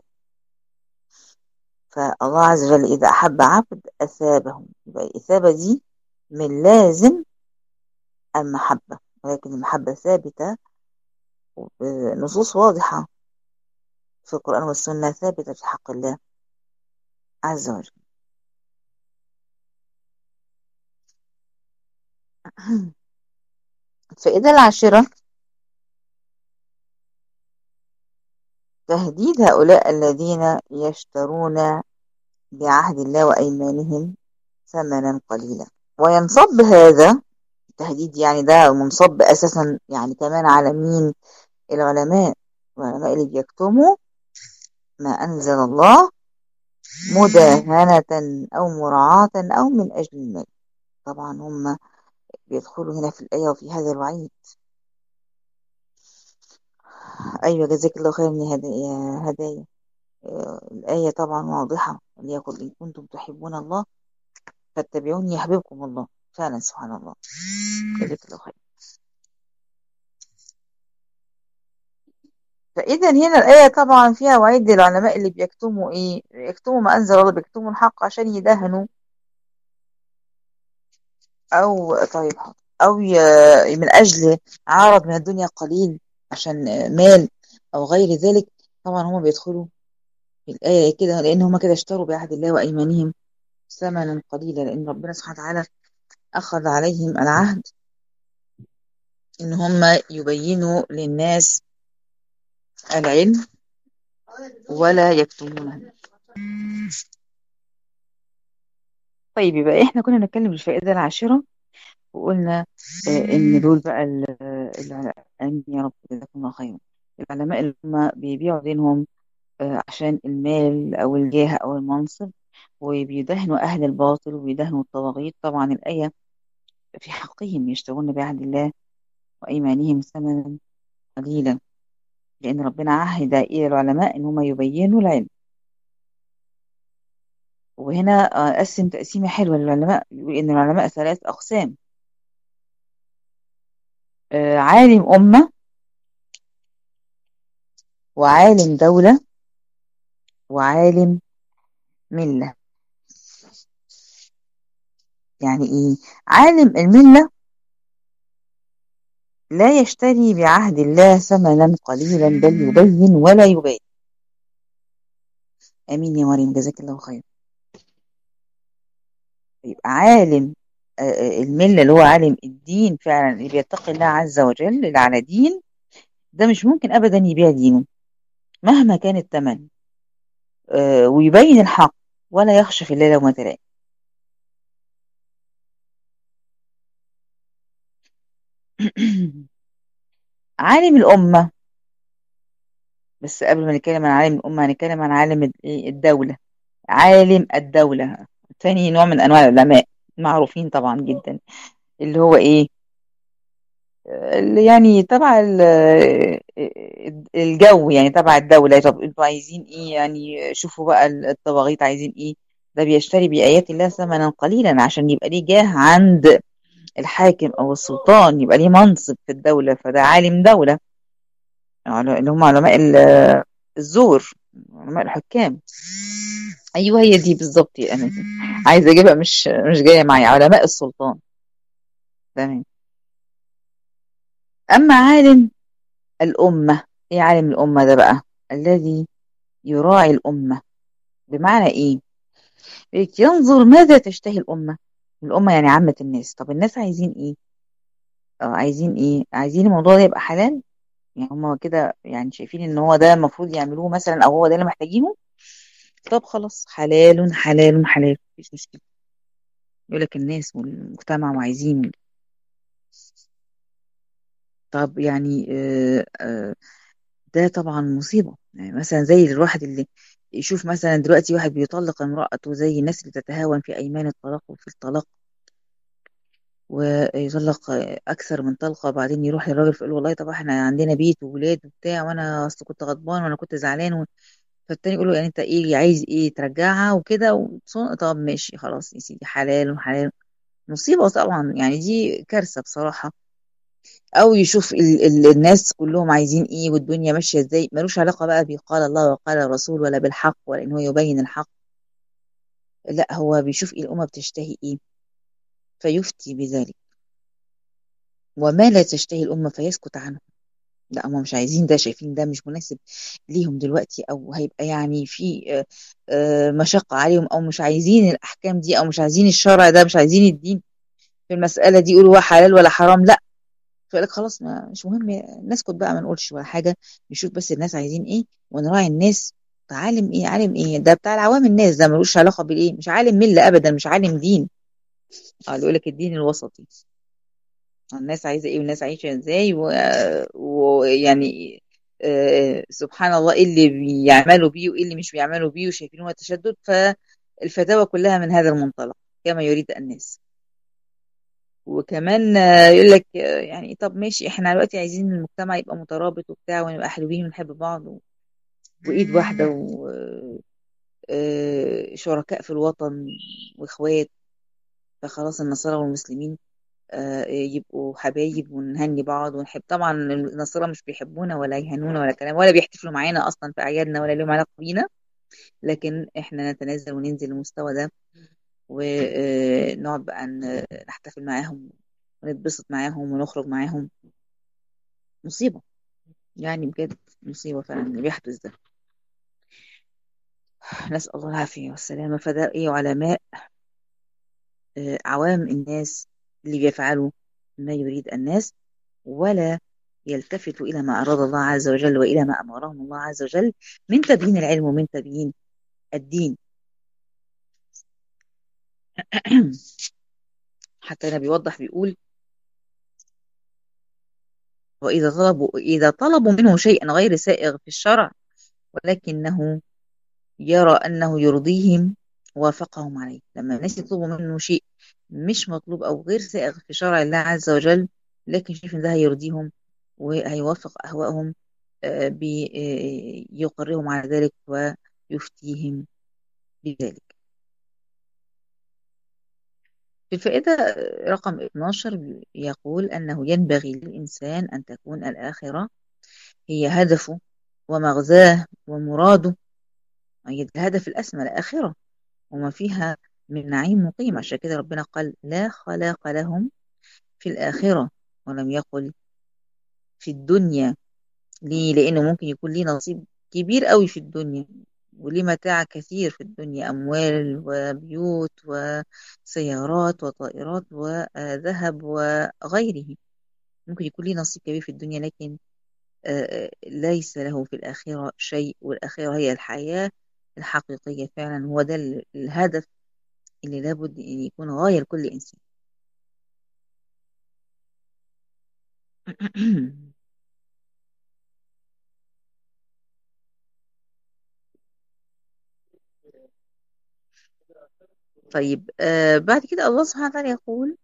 فالله عز وجل إذا أحب عبد أثابه، يبقى الإثابة دي من لازم المحبة، ولكن المحبة ثابتة بنصوص واضحة في القرآن والسنة، ثابتة في حق الله عز وجل. الفائدة العاشرة: تهديد هؤلاء الذين يشترون بعهد الله وأيمانهم ثمنا قليلا. وينصب هذا التهديد يعني، ده منصب أساسا يعني كمان على مين؟ العلماء. العلماء اللي بيكتموا ما أنزل الله مداهنة أو مراعاة أو من أجل المال. طبعا هم بيدخلوا هنا في الآية وفي هذا الوعيد. أيوة جزاك الله خير يا هدايا يا هدايا. آه، الآية طبعا واضحة، ليقل إن كنتم تحبون الله فاتبعوني يحببكم الله. فعلا سبحان الله، جزاك الله خير. فإذا هنا الآية طبعا فيها وعيد للعلماء اللي بيكتموا إيه، يكتموا ما أنزل الله، بيكتموا الحق عشان يدهنوا أو طيب أو ي... من أجل عرض من الدنيا قليل عشان مال أو غير ذلك. طبعا هم بيدخلوا في الآية كده، لأن هم كده اشتروا بعهد الله وأيمانهم ثمنا قليلا، لأن ربنا سبحانه وتعالى أخذ عليهم العهد إن هم يبينوا للناس العلم ولا يكتمونه. طيب يبقى احنا كنا بنتكلم في الفائدة العاشرة، وقلنا آه، ان دول بقى ال- ال- امين يا رب جزاكم الله خيرا. العلماء اللي هم بيبيعوا دينهم آه، عشان المال او الجاه او المنصب، وبيدهنوا اهل الباطل وبيدهنوا الطواغيت. طبعا الآية في حقهم يشترون بعهد الله وايمانهم ثمنا قليلا، لان ربنا عهد الى العلماء ان هم يبينوا العلم. وهنا آه، قسم تقسيمة حلوة للعلماء، يقول إن العلماء ثلاث أقسام: آه، عالم أمة، وعالم دولة، وعالم ملة. يعني إيه؟ عالم الملة لا يشتري بعهد الله ثمنا قليلا، بل يبين ولا يبين. آمين يا مريم جزاك الله خير. يبقى عالم آه، آه، الملة اللي هو عالم الدين فعلا، اللي بيتقي الله عز وجل، اللي على دين، ده مش ممكن أبدا يبيع دينه مهما كان الثمن، آه، ويبين الحق ولا يخشى في الله لومة لائم. عالم الأمة، بس قبل ما نتكلم عن عالم الأمة هنتكلم عن عالم ال- إيه؟ الدولة. عالم الدولة ثاني نوع من أنواع العلماء، معروفين طبعا جدا، اللي هو إيه؟ اللي يعني تبع ال- الجو، يعني تبع الدولة. طب انتوا عايزين ايه؟ يعني شوفوا بقى الطواغيت عايزين ايه. ده بيشتري بآيات الله ثمنا قليلا عشان يبقى ليه جاه عند الحاكم أو السلطان، يبقى ليه منصب في الدولة، فده عالم دولة. عل- اللي هم علماء ال- الزور، علماء الحكام. ايوه هي دي بالظبط يا اماني، عايزه اجيبها مش مش جايه معايا. علماء السلطان، تمام. اما عالم الامه، ايه عالم الامه ده بقى؟ الذي يراعي الامه. بمعنى ايه؟ ينظر ماذا تشتهي الامه. الامه يعني عامه الناس. طب الناس عايزين ايه؟ اه عايزين ايه؟ عايزين الموضوع ده يبقى حلال. يعني هم كده يعني شايفين ان هو ده المفروض يعملوه مثلا، او هو ده اللي محتاجينه. طب خلاص، حلال حلال حلال، مفيش مشكله. يقول لك الناس والمجتمع وعايزين. طب يعني آه، آه، ده طبعا مصيبة. يعني مثلا زي الواحد اللي يشوف مثلا دلوقتي واحد بيطلق امرأته، زي الناس اللي تتهاون في أيمان الطلاق وفي الطلاق، ويطلق أكثر من طلقة، وبعدين يروح للراجل فيقول له والله طب احنا عندنا بيت وولاد وبتاع، وأنا أصل كنت غضبان وأنا كنت زعلان و... فالتاني يقول له يعني أنت إيه عايز إيه ترجعها وكده و... طب ماشي خلاص يا سيدي، حلال وحلال. مصيبة طبعا، يعني دي كارثة بصراحة. او يشوف ال ال الناس كلهم عايزين ايه والدنيا ماشيه ازاي، ملوش علاقه بقى بقال الله وقال الرسول ولا بالحق ولا ان هو يبين الحق. لا، هو بيشوف ايه الامه بتشتهي ايه فيفتي بذلك، وما لا تشتهي الامه فيسكت عنه. لا، هم مش عايزين ده، شايفين ده مش مناسب ليهم دلوقتي، او هيبقى يعني في آه، آه، مشقه عليهم، او مش عايزين الاحكام دي، او مش عايزين الشرع ده، مش عايزين الدين في المساله دي يقولوا هو حلال ولا حرام. لا، فيقول لك خلاص ما مش مهم، نسكت بقى ما نقولش ولا حاجه. نشوف بس الناس عايزين ايه ونراعي الناس. عالم ايه؟ عالم ايه ده؟ بتاع العوام الناس، ده ملوش علاقه بالايه، مش عالم مله ابدا، مش عالم دين. اه يقول لك الدين الوسطي. الناس عايزه ايه والناس عايشه ازاي ويعني و... ويعني، آه سبحان الله، ايه اللي بيعملوا بيه وايه اللي مش بيعملوا بيه، وشايفين هو تشدد. فالفتاوى كلها من هذا المنطلق، كما يريد الناس. وكمان آه، يقول لك آه، يعني طب ماشي، احنا دلوقتي عايزين المجتمع يبقى مترابط وبتاع، ونبقى حلوين ونحب بعض و- وايد واحده وشركاء في الوطن واخوات. فخلاص النصارى والمسلمين آه، يبقوا حبايب ونهني بعض ونحب. طبعا النصارى مش بيحبونا ولا يهنونا ولا كلام، ولا بيحتفلوا معانا اصلا في اعيادنا، ولا لهم علاقه بينا. لكن احنا نتنازل وننزل المستوى ده، ونقعد بقى ن- نحتفل معاهم ونتبسط معاهم ونخرج معاهم. مصيبة، يعني بجد مصيبة فعلا اللي بيحدث ده. نسأل الله العافية والسلامة. فده إيه؟ علماء آه، عوام الناس اللي بيفعلوا ما يريد الناس، ولا يلتفتوا إلى ما أراد الله عز وجل وإلى ما أمرهم الله عز وجل من تبيين العلم ومن تبيين الدين. حتى هنا بيوضح بيقول: وإذا طلبوا إذا طلبوا منه شيئا غير سائغ في الشرع ولكنه يرى أنه يرضيهم وافقهم عليه. لما الناس يطلبوا منه شيء مش مطلوب أو غير سائغ في شرع الله عز وجل، لكن شايف إن ده هيرضيهم وهيوافق أهواءهم، آه، بيقرهم على ذلك ويفتيهم بذلك. في الفائدة رقم اثناشر يقول أنه ينبغي للإنسان أن تكون الآخرة هي هدفه ومغزاه ومراده. هي الهدف الأسمى الآخرة وما فيها من نعيم مقيم. عشان كده ربنا قال: لا خلاق لهم في الآخرة، ولم يقل في الدنيا. ليه؟ لأنه ممكن يكون ليه نصيب كبير قوي في الدنيا وليه متاع كثير في الدنيا، أموال وبيوت وسيارات وطائرات وذهب وغيره. ممكن يكون ليه نصيب كبير في الدنيا، لكن آه، ليس له في الآخرة شيء. والآخرة هي الحياة الحقيقية فعلا. هو ده ال- الهدف اللي لابد أن يكون غاية لكل إنسان. طيب، آه بعد كده الله سبحانه وتعالى يقول: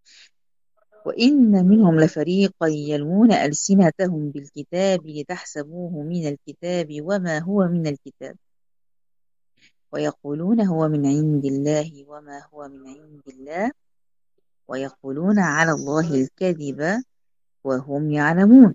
وإن منهم لفريقا يلوون ألسنتهم بالكتاب لتحسبوه من الكتاب وما هو من الكتاب ويقولون هو من عند الله وما هو من عند الله ويقولون على الله الكذب وهم يعلمون.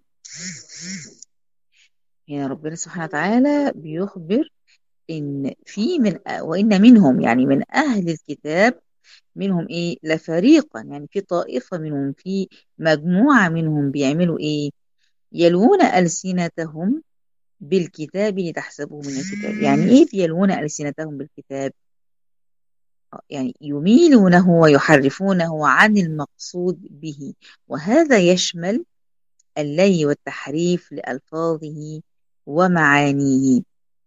هنا ربنا سبحانه وتعالى بيخبر إن في من وإن منهم، يعني من أهل الكتاب، منهم إيه لفريقا، يعني في طائفة منهم، في مجموعة منهم بيعملوا إيه؟ يلوون ألسنتهم بالكتاب لتحسبوه من الكتاب. يعني إيه بيلوون ألسنتهم بالكتاب؟ يعني يميلونه ويحرفونه عن المقصود به، وهذا يشمل اللي والتحريف لألفاظه ومعانيه.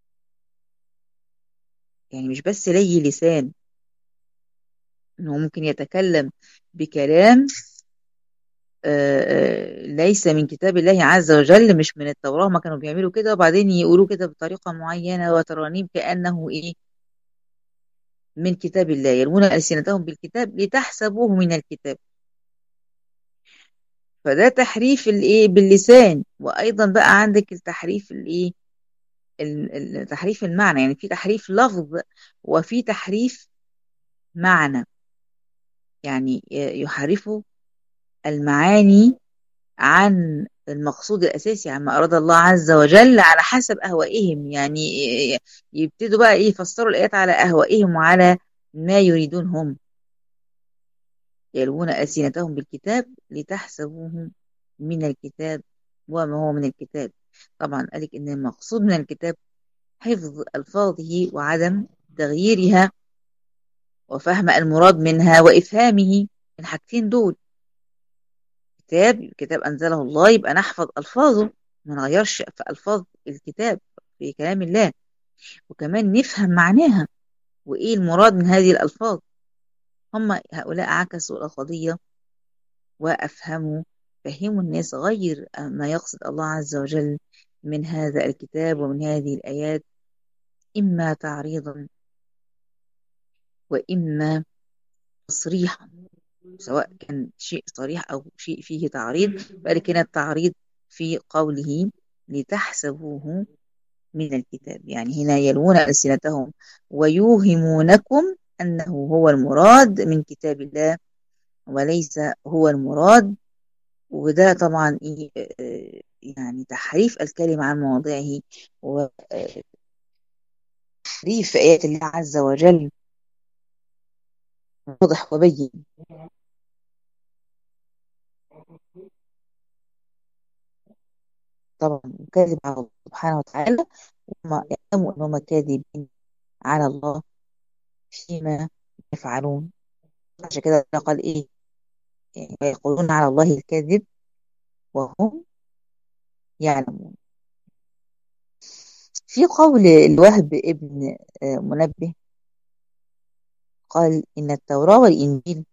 يعني مش بس لي لسان، انه ممكن يتكلم بكلام آه، آه، ليس من كتاب الله عز وجل، مش من التوراة. ما كانوا بيعملوا كده وبعدين يقولوا كده بطريقة معينة وترانيم كأنه إيه من كتاب الله. يلوون ألسنتهم بالكتاب لتحسبوه من الكتاب. فده تحريف الإيه باللسان. وأيضا بقى عندك التحريف الإيه ال- ال- تحريف المعنى. يعني في تحريف لفظ وفي تحريف معنى. يعني يحرفوا المعاني عن المقصود الأساسي، عما أراد الله عز وجل على حسب أهوائهم. يعني يبتدوا بقى إيه يفسروا الآيات على أهوائهم وعلى ما يريدون هم. يلوون ألسنتهم بالكتاب لتحسبوه من الكتاب وما هو من الكتاب. طبعا قالك إن المقصود من الكتاب حفظ ألفاظه وعدم تغييرها وفهم المراد منها وإفهامه. الحاجتين دول، كتاب كتاب أنزله الله يبقى نحفظ ألفاظه، ما نغيرش في ألفاظ الكتاب في كلام الله، وكمان نفهم معناها وإيه المراد من هذه الألفاظ. هم هؤلاء عكسوا القضية وأفهموا فهموا الناس غير ما يقصد الله عز وجل من هذا الكتاب ومن هذه الآيات، إما تعريضا وإما تصريحا. سواء كان شيء صريح أو شيء فيه تعريض، فلكن التعريض في قوله لتحسبوه من الكتاب. يعني هنا يلوون ألسنتهم ويوهمونكم أنه هو المراد من كتاب الله وليس هو المراد. وده طبعا إيه آه، يعني تحريف الكلمة عن مواضعه وتحريف آيات الله عز وجل واضح وبين. طبعا كاذب على الله سبحانه وتعالى، وما يعلموا أنهم كاذبين على الله فيما يفعلون. عشان كده قال إيه يعني ويقولون على الله الكذب وهم يعلمون. في قول الوهب ابن آه، منبه قال إن التوراة والإنجيل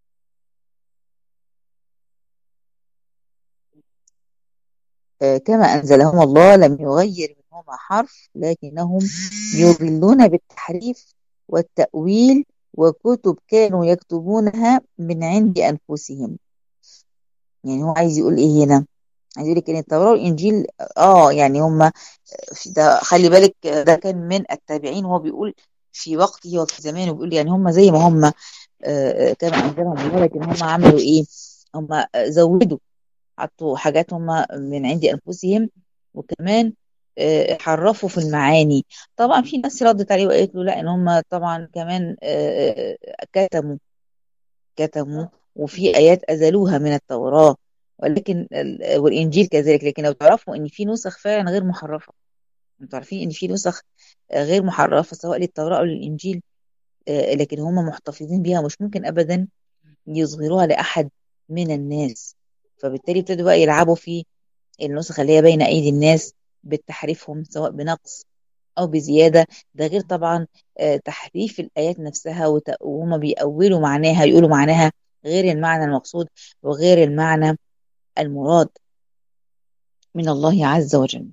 آه، كما أنزلهما الله لم يغير منهما حرف، لكنهم يضلون بالتحريف والتأويل، وكتب كانوا يكتبونها من عند أنفسهم. يعني هو عايز يقول إيه هنا؟ عايز يقول لك إن التوراة والإنجيل آه يعني هم في ده، خلي بالك ده كان من التابعين، وهو بيقول في وقته وفي زمانه، بيقول يعني هم زي ما هم آه، كان عندهم الله، لكن هم عملوا ايه؟ هم زودوا، حطوا حاجات هم من عند انفسهم، وكمان آه، حرفوا في المعاني. طبعا في ناس ردت عليه وقالت له لا، ان هم طبعا كمان آه، آه، كتموا كتموا وفي ايات ازلوها من التوراة، ولكن ال- والانجيل كذلك. لكن لو تعرفوا ان في نسخ فعلا غير محرفة، انتوا عارفين ان في نسخ آه، غير محرفة سواء للتوراة او للانجيل، آه، لكن هم محتفظين بيها، مش ممكن ابدا يظهروها لأحد من الناس. فبالتالي ابتدوا بقى يلعبوا في النسخ اللي هي بين أيدي الناس بتحريفهم، سواء بنقص أو بزيادة. ده غير طبعا آه، تحريف الآيات نفسها، وت- وهم بيأولوا معناها، يقولوا معناها غير المعنى المقصود وغير المعنى المراد من الله عز وجل.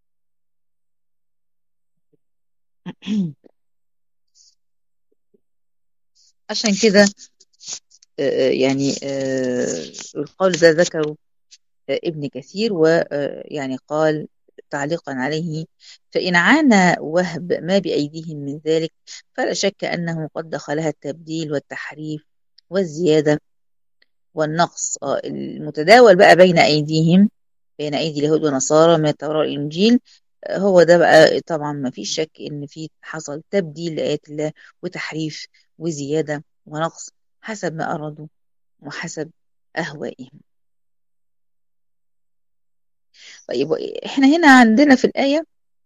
عشان كده آه، آه، يعني آه، القول ده ذكره ابن كثير، ويعني قال تعليقا عليه: فإن عانى وهب ما بأيديهم من ذلك، فلا شك أنه قد دخلها التبديل والتحريف والزيادة والنقص آه، المتداول بقى بين أيديهم، بين أيدي اليهود والنصارى من التوراة والإنجيل. آه، هو ده بقى طبعا ما فيش شك إن في حصل تبديل لآيات الله وتحريف وزيادة ونقص حسب ما أرادوا وحسب أهوائهم. طيب احنا هنا عندنا في الآية: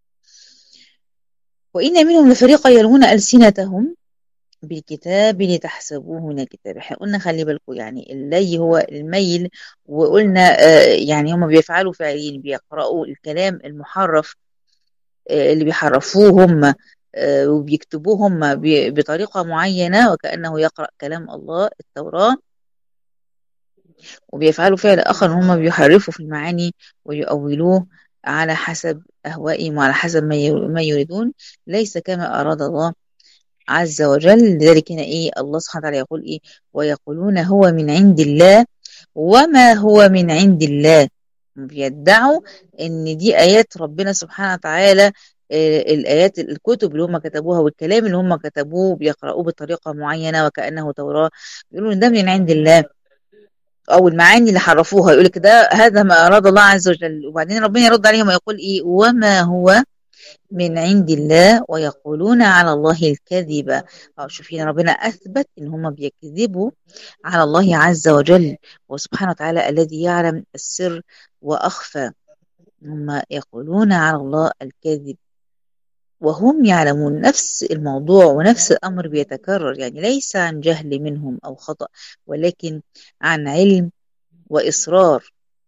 وإن منهم لفريقا يلوون ألسنتهم بالكتاب لتحسبوه من الكتاب. احنا قلنا خلي بالكم، يعني اللي هو الميل، وقلنا آه يعني هم بيفعلوا فاعلين، بيقرأوا الكلام المحرف آه اللي بيحرفوه هم آه وبيكتبوه هم ب- بطريقة معينة وكأنه يقرأ كلام الله التوراة، وبيفعلوا فعل آخر هم بيحرفوا في المعاني ويؤولوه على حسب أهوائهم وعلى حسب ما ير- ما يريدون، ليس كما أراد الله عز وجل. لذلك هنا إيه الله سبحانه وتعالى يقول إيه: ويقولون هو من عند الله وما هو من عند الله. بيدعوا إن دي آيات ربنا سبحانه وتعالى، آه، الآيات الكتب اللي هم كتبوها والكلام اللي هم كتبوه بيقرأوه بطريقة معينة وكأنه توراة، يقولون ده من عند الله. او المعاني اللي حرفوها يقول لك ده هذا ما اراد الله عز وجل، وبعدين ربنا يرد عليهم ويقول ايه: وما هو من عند الله ويقولون على الله الكذب. أو شوفين ربنا اثبت ان هم بيكذبوا على الله عز وجل، وسبحانه وتعالى الذي يعلم السر واخفى. هم يقولون على الله الكذب وهم يعلمون. نفس الموضوع ونفس الامر بيتكرر، يعني ليس عن جهل منهم او خطأ، ولكن عن علم واصرار.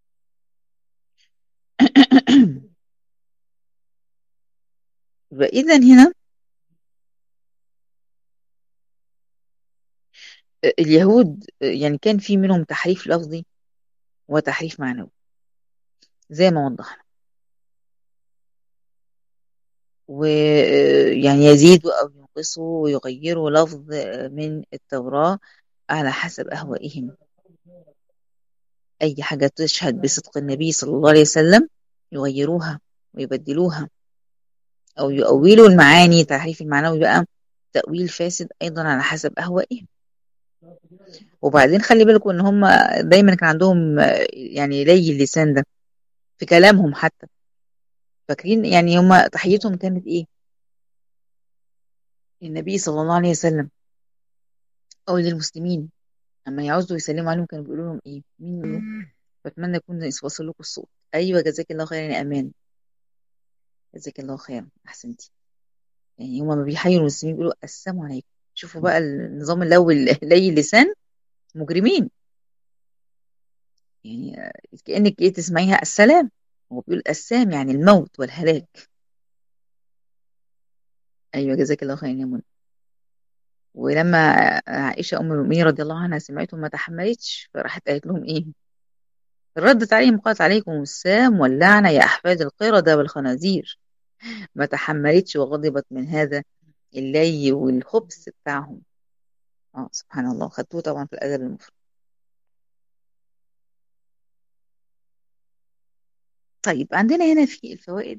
إذا هنا اليهود يعني كان في منهم تحريف لفظي وتحريف معنوي زي ما وضحنا، ويعني يزيدوا أو ينقصوا ويغيروا لفظ من التوراة على حسب أهوائهم. أي حاجة تشهد بصدق النبي صلى الله عليه وسلم يغيروها ويبدلوها أو يؤولوا المعاني. تحريف المعنوي بقى تأويل فاسد أيضا على حسب أهوائهم. وبعدين خلي بالكم ان هم دايما كان عندهم آه، يعني لي اللسان ده في كلامهم حتى. فاكرين يعني هم تحيتهم كانت ايه للنبي صلى الله عليه وسلم او للمسلمين؟ اما يعوزوا يسلموا عليهم كانوا بيقولوا لهم ايه؟ مين يقولوا: بتمنى يكون يوصل لكم الصوت. ايوه جزاك الله خيرا يا امان، جزاك الله خيرا احسنتي. يعني هم ما بيحيوا المسلمين بيقولوا السلام عليكم. شوفوا بقى النظام اللوي لي اللسان، مجرمين. يعني آه، كأنك ايه تسمعيها السلام، هو بيقول السام يعني الموت والهلاك. أيوة جزاك الله خيرا يا منى. ولما عائشة أم المؤمنين رضي الله عنها سمعتهم ما تحملتش، فراحت قالت لهم إيه؟ ردت عليهم قالت عليكم السام واللعنة يا أحفاد القردة والخنازير. ما تحملتش وغضبت من هذا اللي والخبث بتاعهم. اه سبحان الله، خدتوه طبعا في الأدب المفرد. طيب عندنا هنا في الفوائد.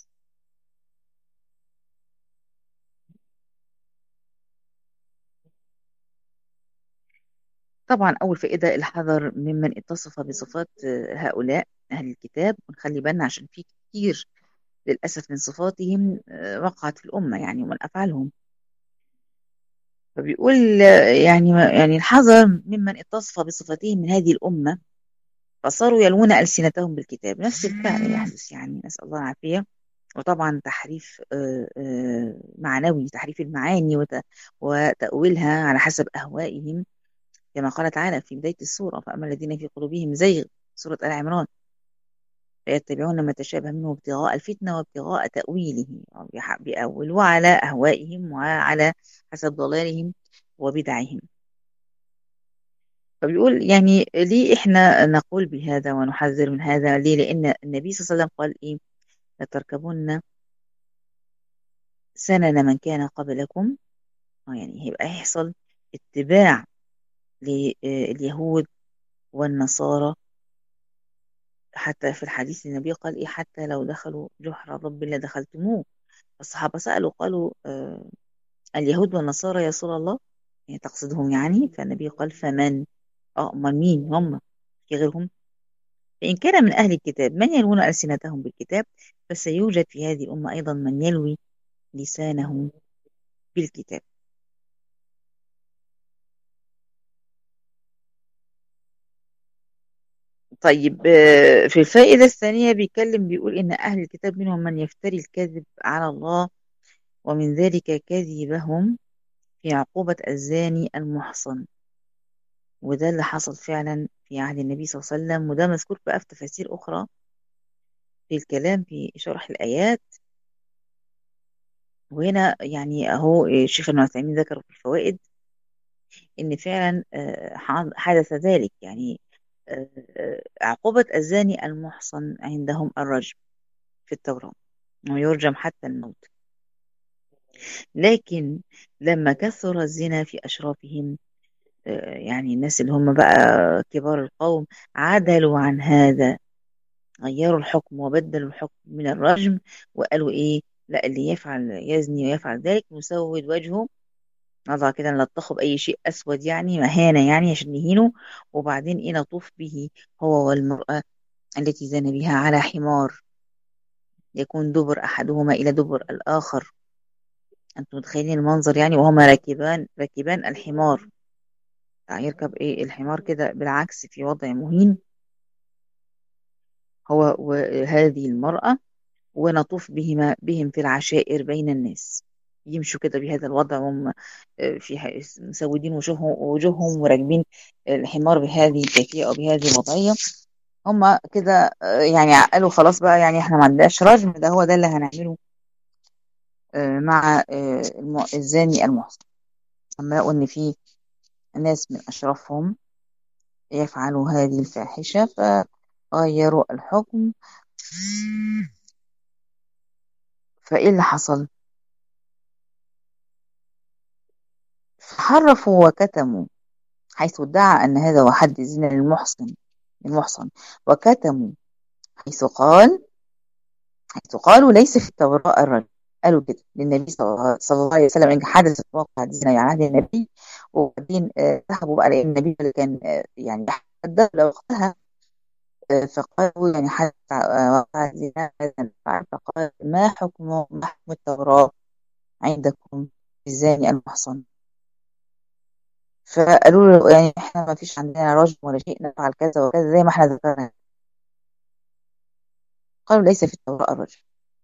طبعا أول فائدة الحذر ممن اتصف بصفات آه، هؤلاء أهل الكتاب، ونخلي بالنا عشان في كتير للأسف من صفاتهم آه، وقعت في الأمة يعني ومن أفعالهم. فبيقول آه، يعني يعني الحذر ممن اتصف بصفاتهم من هذه الأمة فصاروا يلوون ألسنتهم بالكتاب. نفس الفعل يحدث يعني، نسأل الله العافية. وطبعا تحريف آه، آه، معنوي، تحريف المعاني وت- وتأويلها على حسب أهوائهم، كما قال تعالى في بداية السورة: فأما الذين في قلوبهم زيغ، سورة آل عمران، فيتبعون ما تشابه منه ابتغاء الفتنة وابتغاء تأويله. أو بيح- بيأولوا على أهوائهم وعلى حسب ضلالهم وبدعهم. فبيقول يعني ليه إحنا نقول بهذا ونحذر من هذا؟ ليه؟ لأن النبي صلى الله عليه وسلم قال إيه: لتركبن سنن من كان قبلكم. آه يعني هيبقى يحصل اتباع لليهود والنصارى. حتى في الحديث النبي قال إيه: حتى لو دخلوا جحر ضب لدخلتموه. الصحابة سألوا قالوا آه اليهود والنصارى يا رسول الله، يعني تقصدهم يعني؟ فالنبي قال: فمن؟ اه امال مين هم؟ في غيرهم؟ فإن كان من أهل الكتاب من يلوون ألسنتهم بالكتاب، فسيوجد في هذه الأمة أيضا من يلوي لسانه بالكتاب. طيب آه، في الفائدة الثانية بيتكلم بيقول إن أهل الكتاب منهم من يفتري الكذب على الله، ومن ذلك كذبهم في عقوبة الزاني المحصن. وده اللي حصل فعلا في عهد النبي صلى الله عليه وسلم، وده مذكور بقى في تفاسير أخرى في الكلام في شرح الآيات. وهنا يعني أهو الشيخ ابن عثيمين ذكر في الفوائد إن فعلا آه، حدث ذلك يعني. آه، آه، عقوبة الزاني المحصن عندهم الرجم في التوراة، ويرجم حتى الموت. لكن لما كثر الزنا في أشرافهم، آه، يعني الناس اللي هم بقى كبار القوم، عدلوا عن هذا، غيروا الحكم وبدلوا الحكم من الرجم، وقالوا إيه: لا، اللي يفعل يزني ويفعل ذلك نسود وجهه، نضع كده نلطخه بأي شيء أسود يعني مهانة يعني عشان نهينه، وبعدين إيه نطوف به هو والمرأة التي زنى بها على حمار، يكون دبر أحدهما إلى دبر الآخر. أنتم متخيلين المنظر يعني؟ وهما راكبان راكبان الحمار، يعني يركب إيه الحمار كده بالعكس في وضع مهين هو وهذه المرأة، ونطوف بهما بهم في العشائر بين الناس، يمشوا كده بهذا الوضع وهم آه، في ح- مسودين وجوههم وجوههم وراكبين الحمار بهذه الكيفية أو بهذه الوضعية. هم كده آه، يعني قالوا خلاص بقى، يعني احنا ما عندناش رجم، ده هو ده اللي هنعمله آه، مع آه، الم- الزاني المحصن. أما لقوا إن في ناس من أشرافهم يفعلوا هذه الفاحشة فغيروا الحكم. فإيه اللي حصل؟ حرفوا وكتموا، حيث ادعى أن هذا هو حد الزنا للمحصن المحصن، وكتموا حيث قال حيث قالوا ليس في التوراة الرجم. قالوا كده للنبي صلى الله صلى الله عليه وسلم إن حدث واقع الزنا على عهد النبي، وبعدين آه، ذهبوا بقى لأن النبي اللي كان آه، يعني حدد وقتها. آه، فقالوا يعني حتى آه، وقع الزنا هذا الفعل، فقال: ما حكم ما حكم التوراة عندكم في الزاني المحصن؟ فقالوا له يعني احنا ما فيش عندنا رجم ولا شيء، نفعل كذا وكذا زي ما احنا ذكرنا. قالوا ليس في التوراة الرجم.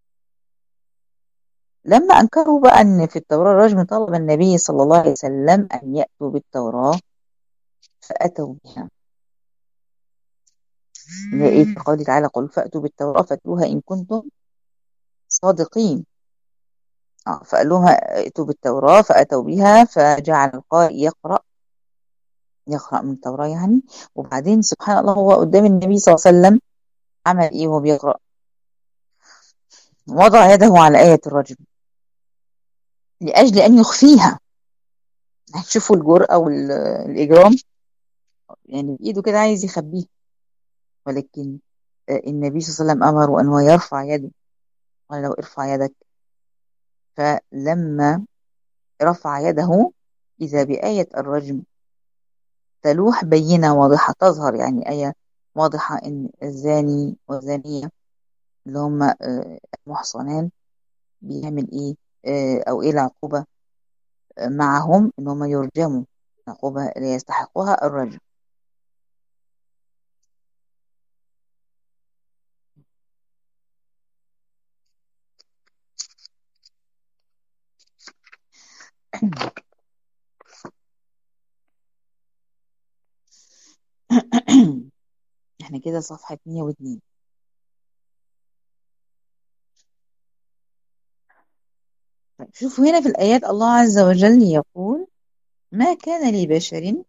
لما أنكروا بقى أن في التوراة الرجم، طلب النبي صلى الله عليه وسلم أن يأتوا بالتوراة، فأتوا بها. اللي هي إيه في قوله تعالى قل فأتوا بالتوراة فأتوها إن كنتم صادقين. آه فقال لهم ائتوا بالتوراة فأتوا بها، فجعل القارئ يقرأ يقرأ من التوراة يعني. وبعدين سبحان الله هو قدام النبي صلى الله عليه وسلم عمل إيه وهو بيقرأ؟ وضع يده على آية الرجم لأجل أن يخفيها. هتشوفوا الجرأة والإجرام، يعني بإيده كده عايز يخبيها. ولكن آه، النبي صلى الله عليه وسلم أمره أن هو يرفع يده، قال له ارفع يدك. فلما رفع يده إذا بآية الرجم تلوح بينة واضحة تظهر، يعني آية واضحة إن الزاني والزانية اللي هم آه، محصنان بيعمل إيه، آه، أو إيه العقوبة آه، معهم، إن هم يرجموا عقوبة اللي يستحقها الرجم. احنا كده صفحة مية واتنين. طيب شوفوا هنا في الآيات الله عز وجل يقول ما كان لبشر.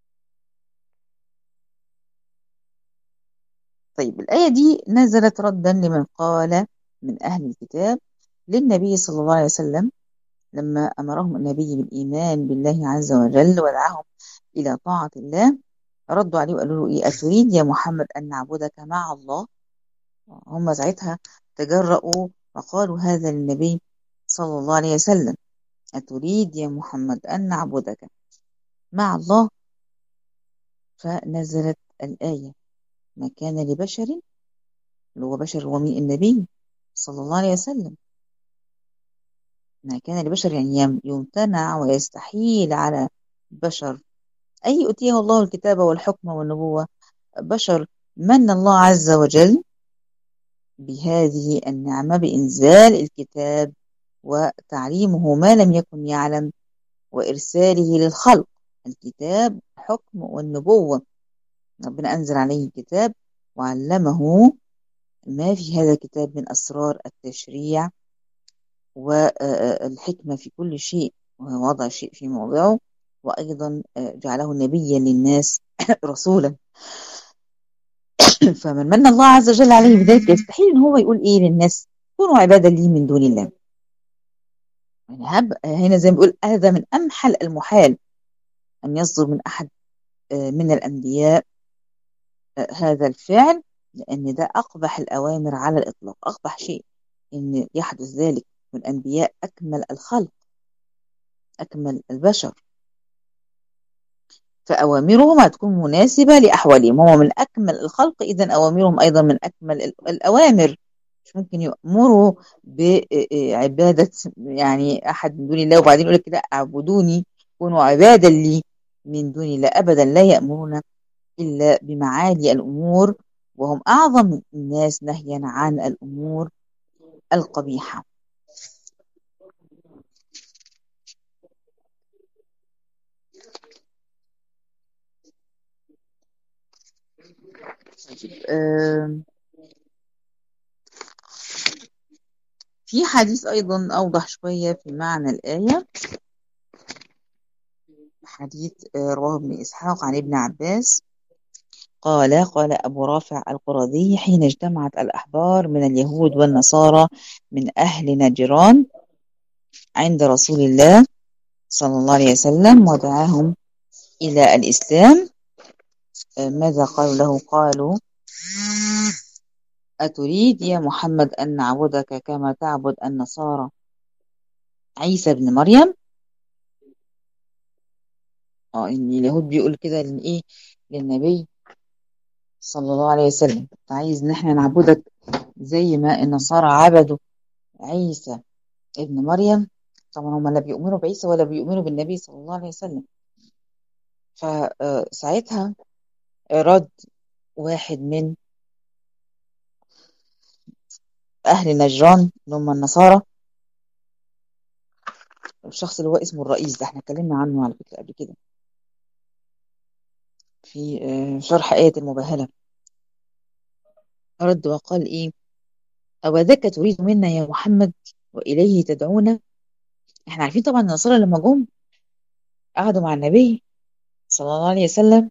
طيب الآية دي نزلت ردا لمن قال من أهل الكتاب للنبي صلى الله عليه وسلم لما أمرهم النبي بالإيمان بالله عز وجل ودعاهم إلى طاعة الله. ردوا عليه وقالوا له إيه أتريد يا محمد أن نعبدك مع الله؟ هم ساعتها تجرؤوا وقالوا هذا للنبي صلى الله عليه وسلم، أتريد يا محمد أن نعبدك مع الله؟ فنزلت الآية ما كان لبشر، اللي هو بشر ومين النبي صلى الله عليه وسلم، ما كان لبشر يعني يم- يمتنع ويستحيل على بشر أي أوتيه الله الكتاب والحكم والنبوة، بشر من الله عز وجل بهذه النعمة بإنزال الكتاب وتعليمه ما لم يكن يعلم وإرساله للخلق. الكتاب حكم والنبوة، ربنا أنزل عليه الكتاب وعلمه ما في هذا الكتاب من أسرار التشريع والحكمة في كل شيء ووضع شيء في موضعه، وأيضا جعله نبيا للناس رسولا. فمن من الله عز وجل عليه بذلك يستحيل ان هو يقول ايه للناس كونوا عبادا لي من دون الله. يعني هب هنا زي ما بيقول هذا من امحل المحال ان يصدر من احد من الانبياء هذا الفعل، لان ده اقبح الاوامر على الاطلاق، اقبح شيء ان يحدث ذلك من انبياء اكمل الخلق اكمل البشر. فأوامرهم هتكون مناسبة لأحوالهم، هو من أكمل الخلق إذا أوامرهم أيضا من أكمل الأوامر. مش ممكن يأمروا بعبادة يعني أحد من دون الله وبعدين يقول لك لا اعبدوني كونوا عبادا لي من دون الله، أبدا لا يأمرون إلا بمعالي الأمور، وهم أعظم الناس نهيا عن الأمور القبيحة. آه في حديث أيضا أوضح شوية في معنى الآية، حديث رواه ابن إسحاق عن ابن عباس قال قال أبو رافع القرظي حين اجتمعت الأحبار من اليهود والنصارى من أهل نجران عند رسول الله صلى الله عليه وسلم ودعاهم إلى الإسلام، ماذا قالوا له؟ قالوا أتريد يا محمد أن نعبدك كما تعبد النصارى عيسى بن مريم؟ اه ان اليهود بيقول كده لإيه للنبي صلى الله عليه وسلم، عايز ان احنا نعبدك زي ما النصارى عبدوا عيسى ابن مريم. طبعا هم لا بيؤمنوا بعيسى ولا بيؤمنوا بالنبي صلى الله عليه وسلم. فساعتها رد واحد من أهل نجران اللي هم النصارى، الشخص اللي هو اسمه الرئيس ده احنا اتكلمنا عنه على فكرة قبل كده في شرح آية المباهلة. رد وقال إيه: أوذاك تريد منا يا محمد وإليه تدعونا؟ احنا عارفين طبعا النصارى لما جم قعدوا مع النبي صلى الله عليه وسلم،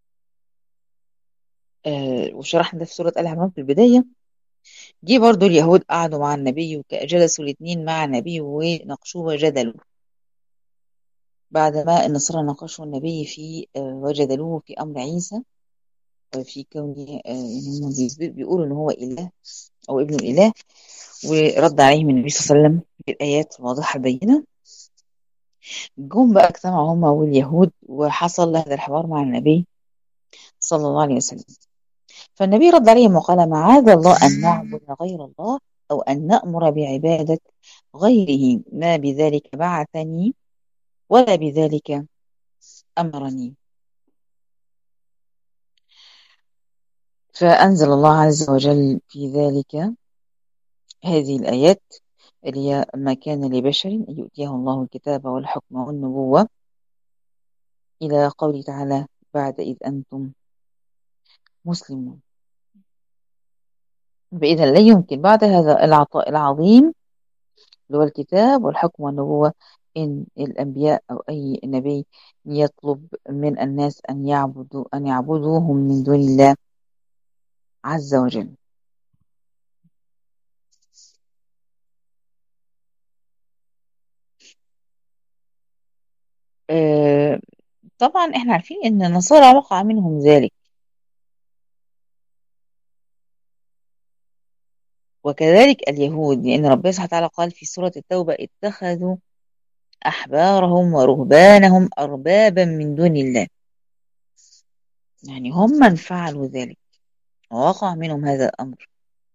آه وشرحنا ده في سورة آل عمران في البداية. جه برضو اليهود قعدوا مع النبي وجلسوا الاثنين مع النبي وناقشوه وجدلوا. بعد ما النصارى ناقشوا النبي في آه وجدلوه في أمر عيسى، في كونه آه يعني هم بيقولوا إن هو إله أو ابن الإله، ورد عليهم النبي صلى الله عليه وسلم بالآيات الواضحة البينة. جم بقى اجتمعوا هم واليهود وحصل هذا الحوار مع النبي صلى الله عليه وسلم. فالنبي رد عليهم وقال: معاذ الله أن نعبد غير الله أو أن نأمر بعبادة غيره، ما بذلك بعثني ولا بذلك أمرني. فأنزل الله عز وجل في ذلك هذه الآيات اللي هي: ما كان لبشر أن يؤتيه الله الكتاب والحكم والنبوة، إلى قوله تعالى: بعد إذ أنتم مسلمون. فإذا لا يمكن بعد هذا العطاء العظيم اللي هو الكتاب والحكم والنبوة إن الأنبياء أو أي نبي يطلب من الناس أن يعبدوا أن يعبدوهم من دون الله عز وجل. آه طبعا احنا عارفين ان النصارى وقع منهم ذلك، وكذلك اليهود، لأن ربنا سبحانه وتعالى قال في سورة التوبة: اتخذوا أحبارهم ورهبانهم أربابا من دون الله. يعني هم من فعلوا ذلك ووقع منهم هذا الأمر.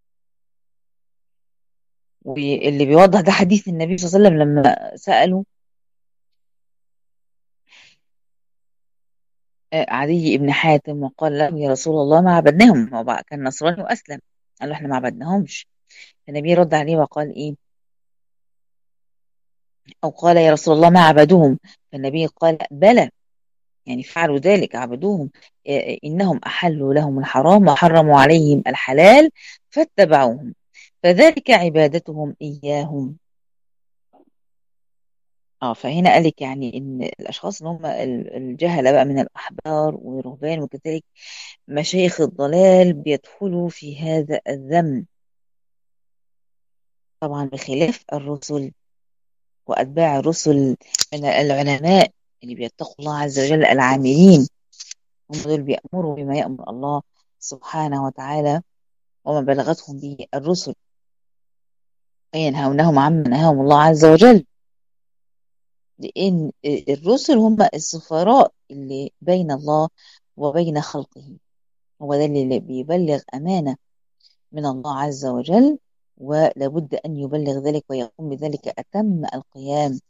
واللي بيوضح ده حديث النبي صلى الله عليه وسلم لما سألوا عدي ابن حاتم وقال له: يا رسول الله ما عبدناهم. هو بقى كان نصراني وأسلم، قال له: احنا ما عبدناهمش. النبي رد عليه وقال إيه، أو قال: يا رسول الله ما عبدوهم. فالنبي قال: بلى، يعني فعلوا ذلك، عبدوهم، إنهم أحلوا لهم الحرام وحرموا عليهم الحلال فاتبعوهم، فذلك عبادتهم إياهم. اه فهنا قال لك يعني ان الاشخاص اللي هم الجهله بقى من الاحبار والرهبان وكذلك مشايخ الضلال بيدخلوا في هذا الذم، طبعا بخلاف الرسل واتباع الرسل من العلماء اللي بيتقوا الله عز وجل العاملين. هم دول بيأمروا بما يأمر الله سبحانه وتعالى وما بلغتهم به الرسل، وينهونهم عما نهاهم الله عز وجل، لأن الرسل هم السفراء اللي بين الله وبين خلقه. هو ده اللي بيبلغ أمانة من الله عز وجل، ولابد أن يبلغ ذلك ويقوم بذلك أتم القيام.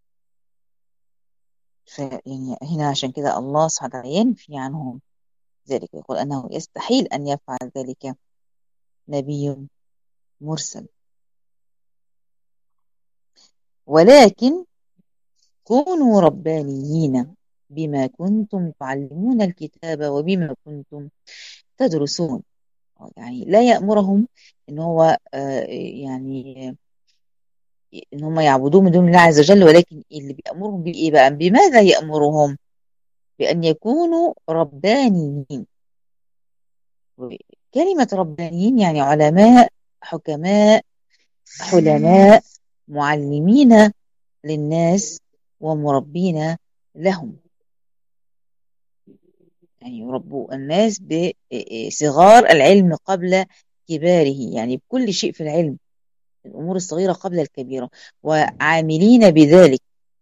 يعني هنا عشان كده الله سبحانه وتعالى ينفي عنهم ذلك، يقول أنه يستحيل أن يفعل ذلك نبي مرسل. ولكن كونوا ربانيين بما كنتم تعلمون الكتاب وبما كنتم تدرسون. يعني لا يأمرهم ان هو يعني ان هم يعبدوه من دون الله عز وجل، ولكن اللي بيأمرهم بإيه بقى؟ بماذا يأمرهم؟ بأن يكونوا ربانيين. كلمة ربانيين يعني علماء، حكماء، حلماء، معلمين للناس ومربين لهم. يعني يربوا الناس بصغار العلم قبل كباره، يعني بكل شيء في العلم، الأمور الصغيرة قبل الكبيرة، وعاملين بذلك.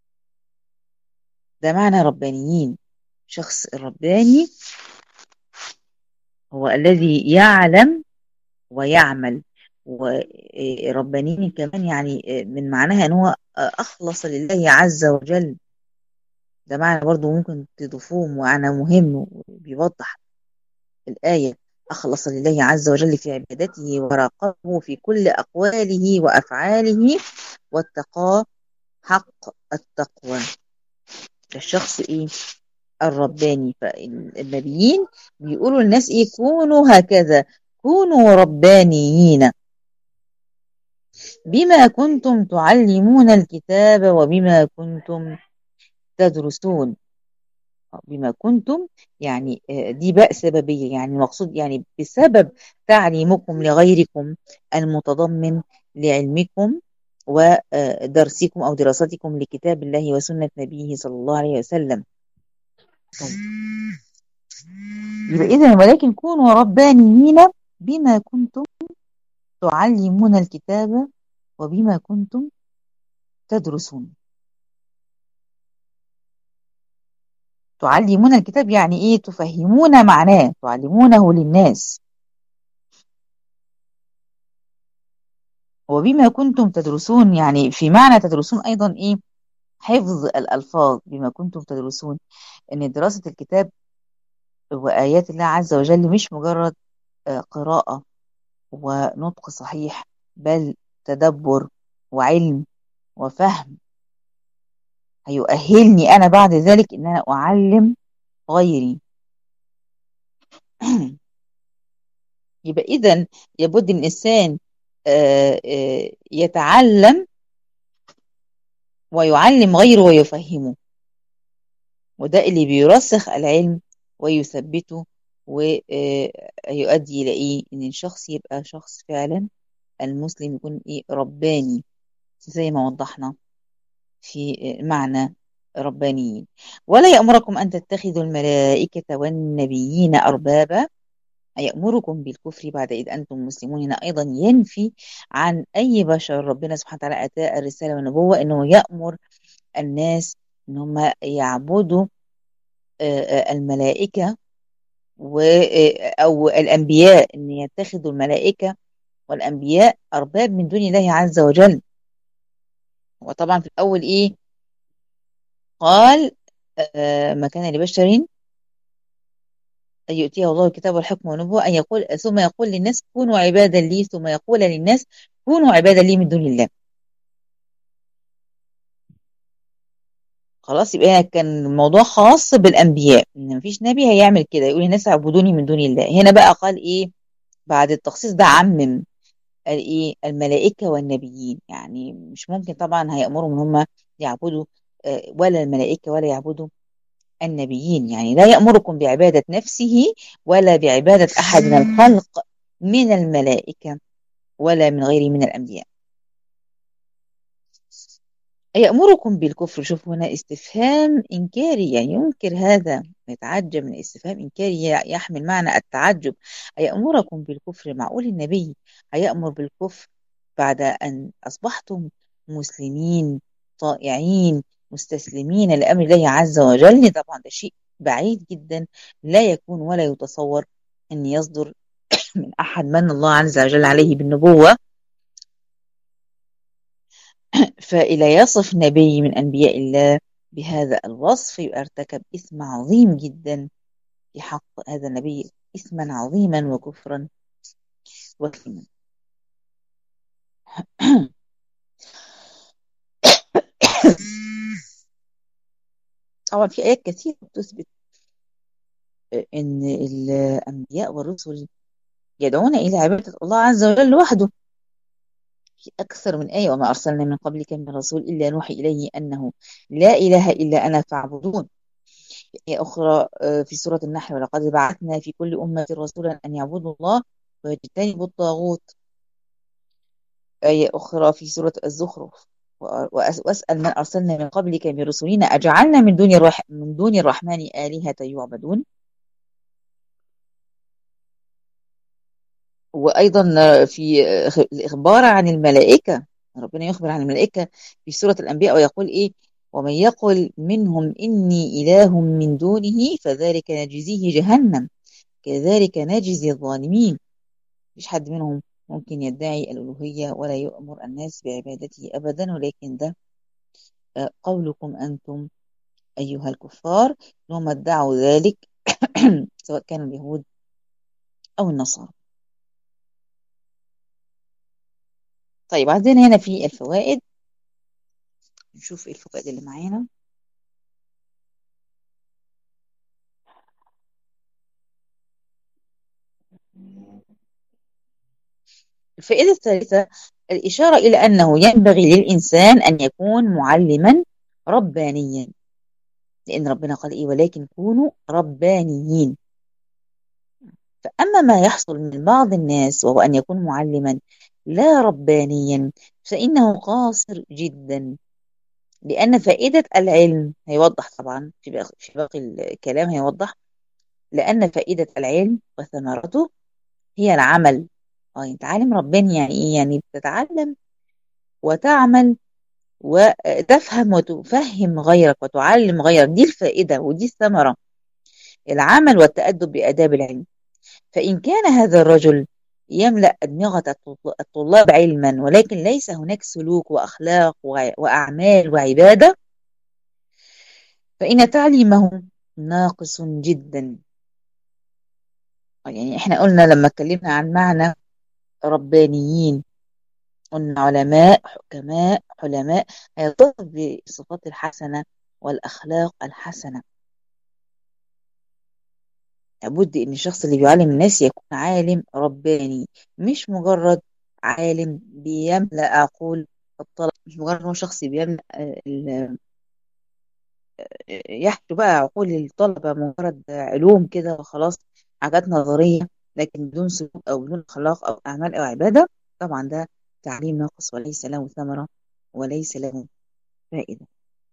ده معنى ربانيين. شخص الرباني هو الذي يعلم ويعمل. وربانيين كمان يعني من معناها ان هو أخلص لله عز وجل. ده معنى برضو ممكن تضيفوه معنى مهم بيوضح الآية: أخلص لله عز وجل في عبادته وراقبه في كل أقواله وأفعاله واتقاه حق التقوى. الشخص إيه؟ الرباني. فالنبيين بيقولوا للناس إيه؟ كونوا هكذا، كونوا ربانيين بما كنتم تعلمون الكتاب وبما كنتم تدرسون. بما كنتم يعني آه، دي باء سببية، يعني المقصود يعني بسبب تعليمكم لغيركم المتضمن لعلمكم ودرسكم أو دراستكم لكتاب الله وسنة نبيه صلى الله عليه وسلم. طيب. يبقى إذن ولكن كونوا ربانيين بما كنتم تعلمون الكتاب وبما كنتم تدرسون. تعلمون الكتاب يعني إيه؟ تفهمون معناه، تعلمونه للناس. وبما كنتم تدرسون يعني في معنى تدرسون أيضا إيه؟ حفظ الألفاظ. بما كنتم تدرسون إن دراسة الكتاب وآيات الله عز وجل مش مجرد آه، قراءة ونطق صحيح، بل تدبر وعلم وفهم هيؤهلني أنا بعد ذلك إن أنا أعلم غيري. يبقى إذن يبد الإنسان آه، آه، يتعلم ويعلم غيره ويفهمه، وده اللي بيرسخ العلم ويثبته ويؤدي إلى إيه؟ إن الشخص يبقى شخص فعلا المسلم يكون إيه؟ رباني، زي ما وضحنا في معنى ربانيين. ولا يأمركم أن تتخذوا الملائكة والنبيين أربابا، يأمركم بالكفر بعد إذ أنتم مسلمون. هنا أيضا ينفي عن أي بشر ربنا سبحانه وتعالى أتى الرسالة والنبوة أنه يأمر الناس أن هم يعبدوا الملائكة و أو الأنبياء، أن يتخذوا الملائكة والأنبياء أرباب من دون الله عز وجل. وطبعا في الأول إيه قال؟ آه ما كان لبشر أن يؤتيه الله الكتاب والحكم والنبوة أن يقول ثم يقول للناس كونوا عبادا لي، ثم يقول للناس كونوا عبادا لي من دون الله. خلاص، يبقى كان الموضوع خاص بالأنبياء، إن مفيش نبي هيعمل كده يقول للناس اعبدوني من دون الله. هنا بقى قال إيه بعد التخصيص ده؟ عمم قال إيه؟ الملائكة والنبيين. يعني مش ممكن طبعا هيأمرهم إن هم يعبدوا آه، ولا الملائكة ولا يعبدوا النبيين. يعني لا يأمركم بعبادة نفسه ولا بعبادة أحد من الخلق من الملائكة ولا من غيره من الأنبياء. يأمركم بالكفر. شوف هنا استفهام إنكاري، يعني ينكر هذا، يتعجب من استفهام إنكاري يحمل معنى التعجب. يأمركم بالكفر، معقول النبي هيأمر بالكفر بعد أن أصبحتم مسلمين طائعين مستسلمين لأمر الله عز وجل؟ طبعا ده شيء بعيد جدا، لا يكون ولا يتصور أن يصدر من أحد من الله عز وجل عليه بالنبوة، فإلى يصف نبي من أنبياء الله بهذا الوصف يبقى ارتكب إثم عظيم جدا في حق هذا النبي، إثما عظيما وكفرا وثما. طبعا في آيات كثيرة بتثبت أن الأنبياء والرسل يدعون إلى عبادة الله عز وجل وحده في أكثر من آية. وما أرسلنا من قبلك من رسول إلا نوحي إليه أنه لا إله إلا أنا فاعبدون. آية أخرى في سورة النحل ولقد بعثنا في كل أمة رسولا أن يعبدوا الله ويجتنبوا الطاغوت. آية أخرى في سورة الزخرف وأسأل من أرسلنا من قبلك من رسلنا أجعلنا من دون الرح من دون الرحمن آلهة يعبدون. وأيضا في الإخبار عن الملائكة، ربنا يخبر عن الملائكة في سورة الأنبياء ويقول إيه؟ ومن يقل منهم إني إله من دونه فذلك نجزيه جهنم كذلك نجزي الظالمين. مفيش حد منهم ممكن يدعي الألوهية ولا يؤمر الناس بعبادته أبدا، ولكن ده قولكم أنتم أيها الكفار، هم ادعوا ذلك سواء كانوا اليهود أو النصارى. طيب عندنا هنا في الفوائد، نشوف ايه الفوائد اللي معانا. الفائدة الثالثة الإشارة إلى أنه ينبغي للإنسان أن يكون معلما ربانيا، لأن ربنا قال إيه ولكن كونوا ربانيين. فأما ما يحصل من بعض الناس وهو أن يكون معلما لا ربانيا فإنه قاصر جدا، لأن فائدة العلم هيوضح طبعا في باقي, في باقي الكلام هيوضح، لأن فائدة العلم وثمرته هي العمل. اه انت عالم رباني يعني ايه؟ يعني بتتعلم وتعمل وتفهم وتفهم غيرك وتعلم غيرك، دي الفائدة ودي الثمرة، العمل والتأدب بآداب العلم. فإن كان هذا الرجل يملأ أدمغة الطلاب علما ولكن ليس هناك سلوك وأخلاق وأعمال وعبادة، فإن تعليمه ناقص جدا. يعني احنا قلنا لما اتكلمنا عن معنى ربانيين قلنا علماء حكماء حلماء، هيتصف بالصفات الحسنة والأخلاق الحسنة. لابد ان الشخص اللي بيعلم الناس يكون عالم رباني، مش مجرد عالم بيملأ عقول الطلبة، مش مجرد هو شخص بيملأ ال- يحشو بقى عقول الطلبة مجرد علوم كده وخلاص، حاجات نظرية لكن بدون سلوك أو بدون أخلاق أو أعمال أو عبادة. طبعا ده تعليم ناقص وليس له ثمرة وليس له فائدة.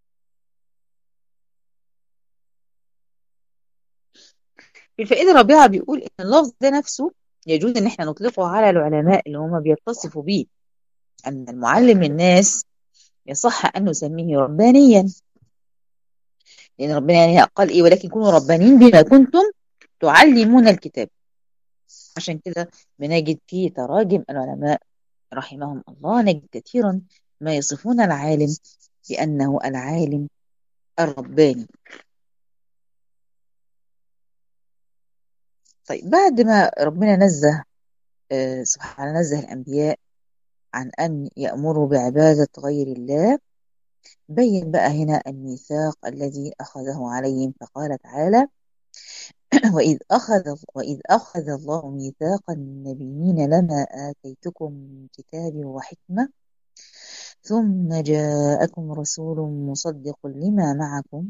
في الفائدة الرابعة بيقول إن اللفظ ده نفسه يجوز إن احنا نطلقه على العلماء اللي هم بيتصفوا بيه، أن المعلم للناس يصح أن نسميه ربانيا، لأن ربنا يعني قال إيه ولكن كونوا ربانيين بما كنتم تعلمون الكتاب. عشان كده بنجد في تراجم العلماء رحمهم الله نجد كثيرا ما يصفون العالم بأنه العالم الرباني. طيب بعد ما ربنا نزه آه سبحانه نزه الأنبياء عن أن يأمروا بعبادة غير الله، بين بقى هنا الميثاق الذي أخذه عليهم، فقال تعالى وإذ أخذ وإذ أخذ الله ميثاق النبيين لما آتيتكم من كتاب وحكمة ثم جاءكم رسول مصدق لما معكم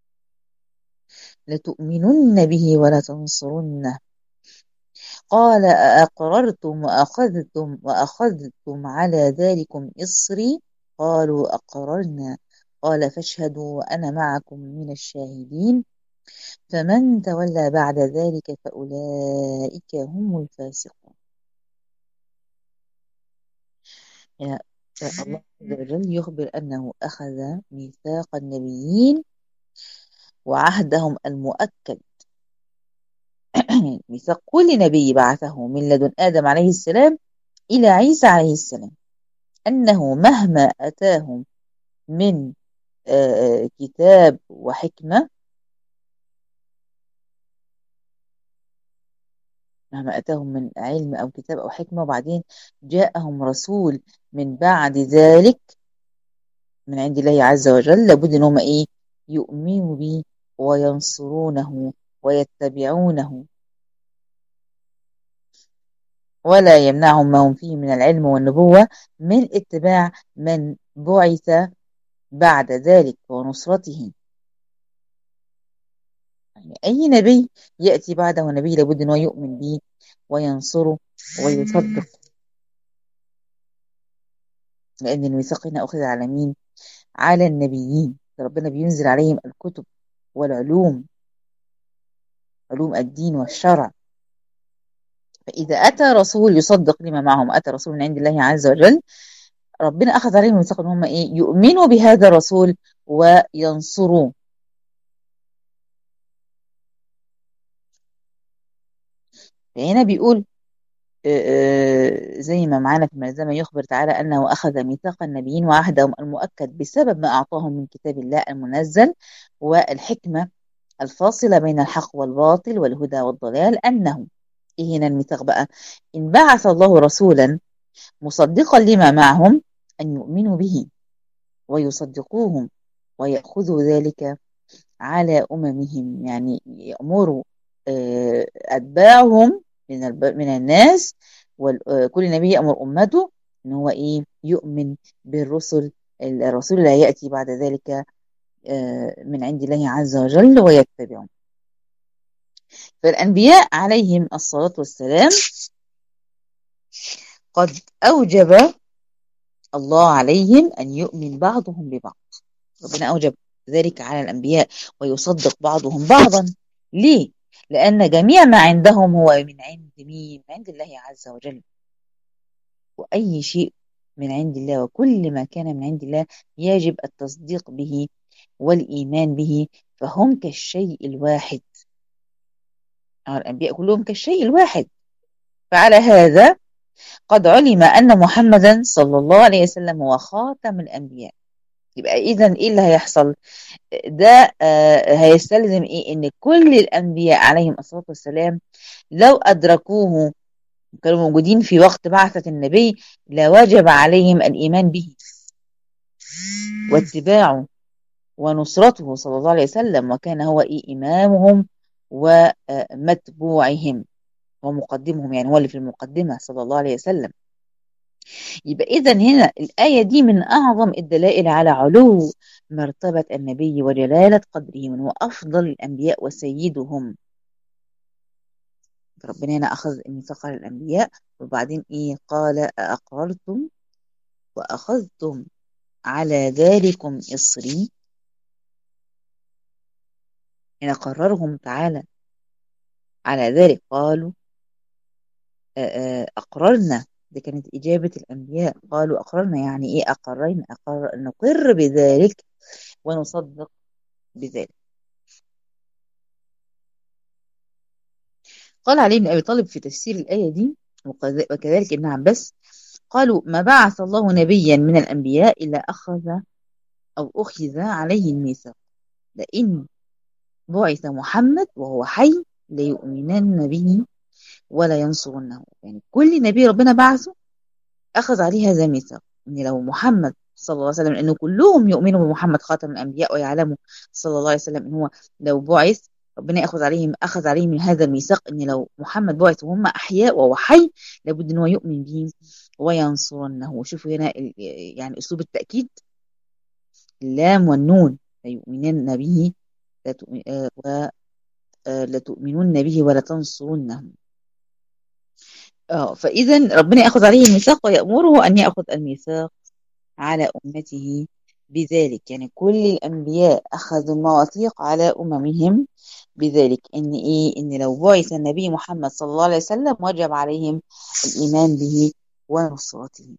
لتؤمنن به ولتنصرنه قال أأقررتم وأخذتم وأخذتم على ذلكم إصري قالوا أقررنا قال فاشهدوا وأنا معكم من الشاهدين فمن تولى بعد ذلك فأولئك هم الفاسقون. يعني الله عز وجل يخبر أنه أخذ ميثاق النبيين وعهدهم المؤكد ميثاق كل نبي بعثه من لدن آدم عليه السلام إلى عيسى عليه السلام، أنه مهما أتاهم من كتاب وحكمة، مهما أتاهم من علم أو كتاب أو حكمة وبعدين جاءهم رسول من بعد ذلك من عند الله عز وجل، لابد ان هم ايه يؤمنوا به وينصرونه ويتبعونه، ولا يمنعهم ما هم فيه من العلم والنبوة من اتباع من بعث بعد ذلك ونصرته. يعني أي نبي يأتي بعده نبي لابد أنه يؤمن به وينصره ويصدق، لأن الميثاق هنا أخذ على مين؟ على النبيين، ربنا بينزل عليهم الكتب والعلوم، علوم الدين والشرع. فإذا أتى رسول يصدق لما معهم، أتى رسول من عند الله عز وجل، ربنا أخذ عليهم الميثاق إن هم إيه يؤمنوا بهذا الرسول وينصروه. فهنا بيقول زي ما معانا في ملزمة يخبر تعالى أنه أخذ ميثاق النبيين وعهدهم المؤكد بسبب ما أعطاهم من كتاب الله المنزل والحكمة الفاصلة بين الحق والباطل والهدى والضلال، أنه إيه هنا الميثاق بقى؟ إن بعث الله رسولا مصدقا لما معهم أن يؤمنوا به ويصدقوهم ويأخذوا ذلك على أممهم، يعني يأمروا أتباعهم من من الناس وكل نبي يأمر أمته إن هو إيه يؤمن بالرسل، الرسول لا يأتي بعد ذلك من عند الله عز وجل ويتبعه. فالأنبياء عليهم الصلاة والسلام قد أوجب الله عليهم أن يؤمن بعضهم ببعض. ربنا أوجب ذلك على الأنبياء ويصدق بعضهم بعضا. ليه؟ لأن جميع ما عندهم هو من عند مين؟ من عند الله عز وجل. وأي شيء من عند الله وكل ما كان من عند الله يجب التصديق به والإيمان به، فهم كالشيء الواحد. الأنبياء كلهم كالشيء الواحد. فعلى هذا قد علم أن محمدا صلى الله عليه وسلم هو خاتم الأنبياء. يبقى إذن إيه اللي هيحصل؟ ده آه هيستلزم إيه؟ إن كل الأنبياء عليهم الصلاة والسلام لو أدركوه كانوا موجودين في وقت بعثة النبي لوجب عليهم الإيمان به واتباعه ونصرته صلى الله عليه وسلم، وكان هو إيه؟ إمامهم ومتبوعهم ومقدمهم، يعني هو اللي في المقدمة صلى الله عليه وسلم. يبقى إذا هنا الآية دي من أعظم الدلائل على علو مرتبة النبي وجلالة قدره، من هو أفضل الأنبياء وسيدهم. ربنا هنا أخذ ميثاق الأنبياء، وبعدين إيه قال أقررتم وأخذتم على ذلكم إصري. هنا قررهم تعالى على ذلك، قالوا أقررنا. دي كانت إجابة الأنبياء، قالوا أقررنا يعني إيه أقررنا؟ أقرر نقر بذلك ونصدق بذلك. قال علي بن أبي طالب في تفسير الآية دي وكذلك ابن عباس قالوا ما بعث الله نبيا من الأنبياء إلا أخذ أو أخذ عليه الميثاق، لئن بعث محمد وهو حي ليؤمنن به ولا ينصرنه. يعني كل نبي ربنا بعثه أخذ عليه هذا الميثاق، إن لو محمد صلى الله عليه وسلم، لأنه كلهم يؤمنوا بمحمد خاتم الأنبياء ويعلموا صلى الله عليه وسلم إن هو لو بعث ربنا يأخذ عليهم أخذ عليهم من هذا الميثاق، إن لو محمد بعث وهم أحياء وهو حي لابد إن هو يؤمن به وينصرنه. وشوفوا هنا يعني أسلوب التأكيد، اللام والنون، ليؤمنن به ولا تؤمنون به ولا تنصرنه. اه فإذا ربنا يأخذ عليه الميثاق ويأمره أن يأخذ الميثاق على أمته بذلك. يعني كل الأنبياء أخذوا المواثيق على أممهم بذلك، إن إيه إن لو بعث النبي محمد صلى الله عليه وسلم وجب عليهم الإيمان به ونصرته.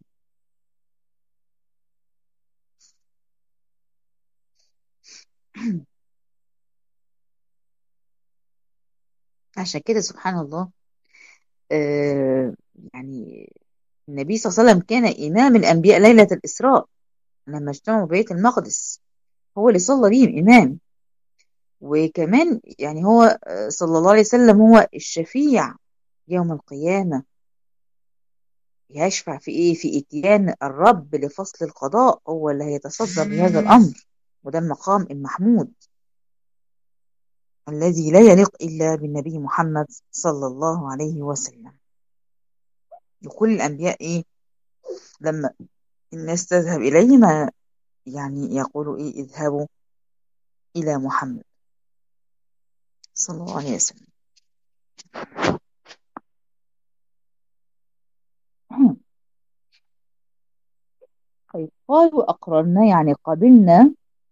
عشان كده سبحان الله آه يعني النبي صلى الله عليه وسلم كان إمام الأنبياء ليلة الإسراء لما اجتمعوا بيت المقدس، هو اللي صلى بهم إمام. وكمان يعني هو صلى الله عليه وسلم هو الشفيع يوم القيامة، يشفع في إيه؟ في إتيان الرب لفصل القضاء، هو اللي هيتصدر بهذا الأمر، وده المقام المحمود الذي لا يليق إلا بالنبي محمد صلى الله عليه وسلم. وكل الأنبياء إيه لما الناس تذهب إليه ما يعني يقولوا إيه اذهبوا إلى محمد صلى الله عليه وسلم. طيب قالوا أقررنا يعني قبلنا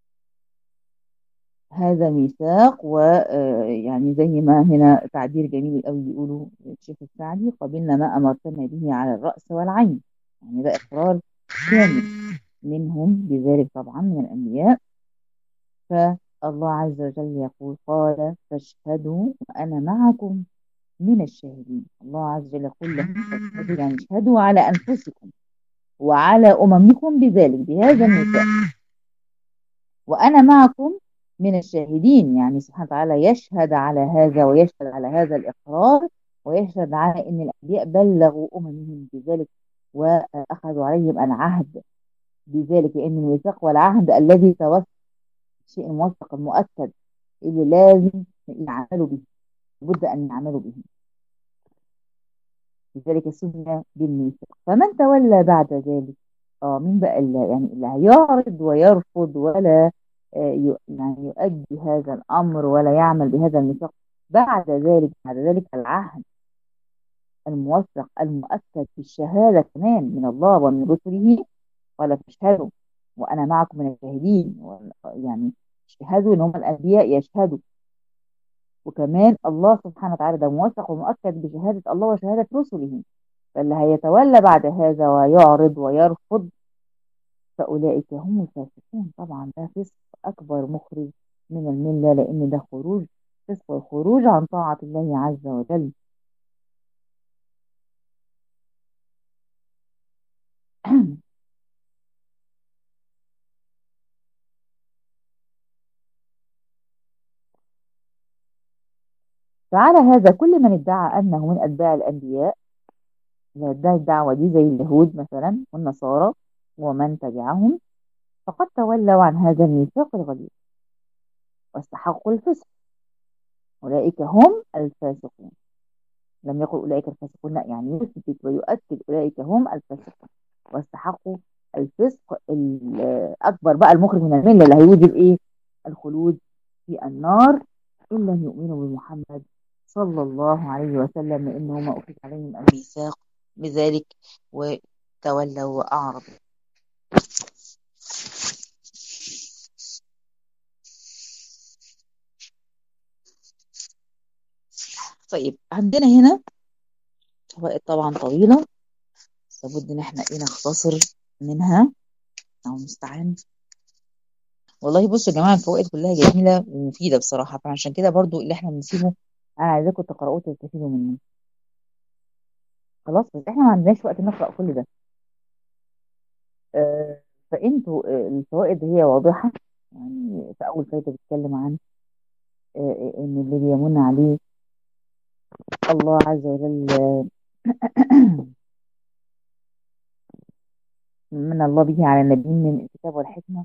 هذا ميثاق، ويعني زي ما هنا تعبير جميل قوي بيقولوا الشيخ السعدي، قبلنا ما أمرتنا به على الرأس والعين. يعني ده إقرار كامل منهم بذلك طبعا من الأنبياء. فالله عز وجل يقول قال فاشهدوا وأنا معكم من الشاهدين. الله عز وجل يقول لهم فاشهدوا يعني اشهدوا على أنفسكم وعلى أممكم بذلك بهذا الميثاق، وأنا معكم من الشاهدين. يعني سبحانه وتعالى يشهد على هذا ويشهد على هذا الإقرار، ويشهد على أن الأنبياء بلغوا أممهم بذلك وأخذوا عليهم العهد بذلك، لأن الميثاق والعهد الذي توثق شيء موثق مؤكد اللي لازم يعملوا به، لابد أن يعملوا به. لذلك سمي بالميثاق. فمن تولى بعد ذلك، اه مين بقى اللي يعني اللي هيعرض ويرفض ولا آه ي- يعني يؤدي هذا الأمر ولا يعمل بهذا الميثاق بعد ذلك، بعد ذلك العهد الموثق المؤكد بالشهادة كمان من الله ومن رسله، قال فاشهدوا وأنا معكم من الشاهدين. يعني اشهدوا إن هم الأنبياء يشهدوا، وكمان الله سبحانه وتعالى ده موثق ومؤكد بشهادة الله وشهادة رسله. فاللي هيتولى بعد هذا ويعرض ويرفض فأولئك هم الفاسقون. طبعا ده فسق أكبر مخرج من الملة، لأن ده خروج، فسق الخروج عن طاعة الله عز وجل. فعلى هذا كل من ادعى أنه من أتباع الأنبياء، اللي ادعى الدعوة دي زي اليهود مثلا والنصارى ومن تبعهم، فقد تولوا عن هذا الميثاق الغليظ واستحقوا الفسق. أولئك هم الفاسقون. لم يقل أولئك الفاسقون، لا، يعني يثبت ويؤكد أولئك هم الفاسقون واستحقوا الفسق الأكبر بقى المخرج من الملة، اللي هيوجب إيه؟ الخلود في النار إن لم يؤمنوا بمحمد صلى الله عليه وسلم، لأنه ما أخذ عليهم الميثاق بذلك وتولوا وأعرضوا. طيب عندنا هنا فوائد طبعا طويلة، بس لابد إن احنا إيه نختصر منها أو مستعان. والله بصوا يا جماعة الفوائد كلها جميلة ومفيدة بصراحة، فعشان كده برضو اللي احنا بنسيبه أنا عايزاكم تقرأوه وتستفيدوا منه. خلاص، بس احنا ما عندناش وقت نقرأ كل ده. آه فانتوا آه الفوائد هي واضحة. يعني في أول فايدة بيتكلم عن آه آه، إن اللي بيمن عليه الله عز وجل آه، من الله به على النبي من الكتاب والحكمة.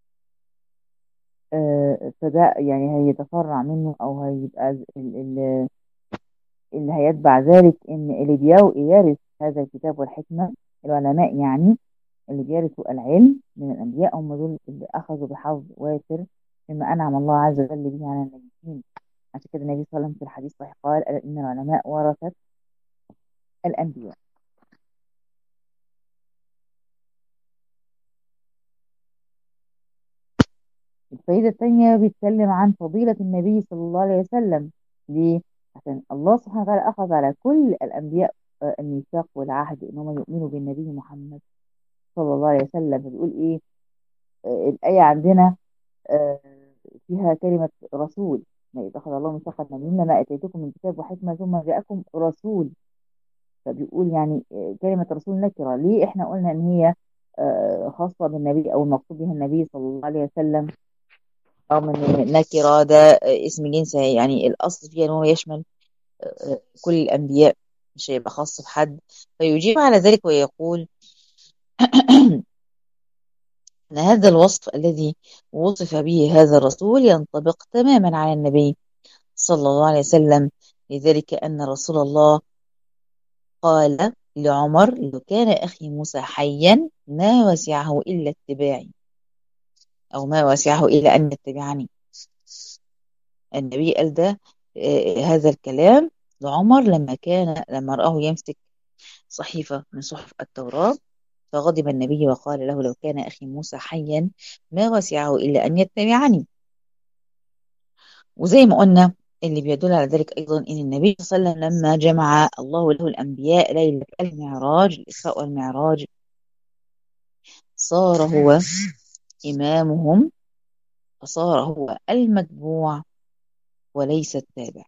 آه فده يعني هيتفرع منه أو هيبقى ال- ال- اللي هيتبع ذلك إن اللي بيو- يرث هذا الكتاب والحكمة العلماء، يعني اللي بيرثوا العلم من الأنبياء هم دول اللي أخذوا بحظ وافر مما أنعم الله عز وجل به على النبيين. عشان كده النبي صلى الله عليه وسلم في الحديث الصحيح قال إن العلماء ورثة الأنبياء. الفائدة الثانية بيتكلم عن فضيلة النبي صلى الله عليه وسلم. ليه؟ عشان الله سبحانه وتعالى أخذ على كل الأنبياء آه، الميثاق والعهد إنهم يؤمنوا بالنبي محمد صلى الله عليه وسلم. فبيقول إيه؟ آه، الآية عندنا آه، فيها كلمة رسول. ما إذا أخذ الله ميثاق النبيين لما أتيتكم من كتاب وحكمة ثم جاءكم رسول. فبيقول يعني آه، كلمة رسول نكرة. ليه إحنا قلنا إن هي آه، خاصة بالنبي أو المقصود بها النبي صلى الله عليه وسلم، رغم إن نكرة ده آه، اسم جنس، يعني الأصل فيها إن هو يشمل آه، كل الأنبياء، مش هيبقى خاص بحد. فيجيب على ذلك ويقول أن هذا الوصف الذي وصف به هذا الرسول ينطبق تماما على النبي صلى الله عليه وسلم. لذلك أن رسول الله قال لعمر لو كان أخي موسى حيا ما وسعه إلا اتباعي، أو ما وسعه إلا أن يتبعني. النبي قال ده آه، هذا الكلام لعمر لما كان لما رآه يمسك صحيفة من صحف التوراة، فغضب النبي وقال له لو كان أخي موسى حيا ما وسعه إلا أن يتبعني. وزي ما قلنا اللي بيدل على ذلك أيضا إن النبي صلى الله عليه وسلم لما جمع الله له الأنبياء ليلة المعراج الإسراء والمعراج صار هو إمامهم، فصار هو المتبوع وليس التابع.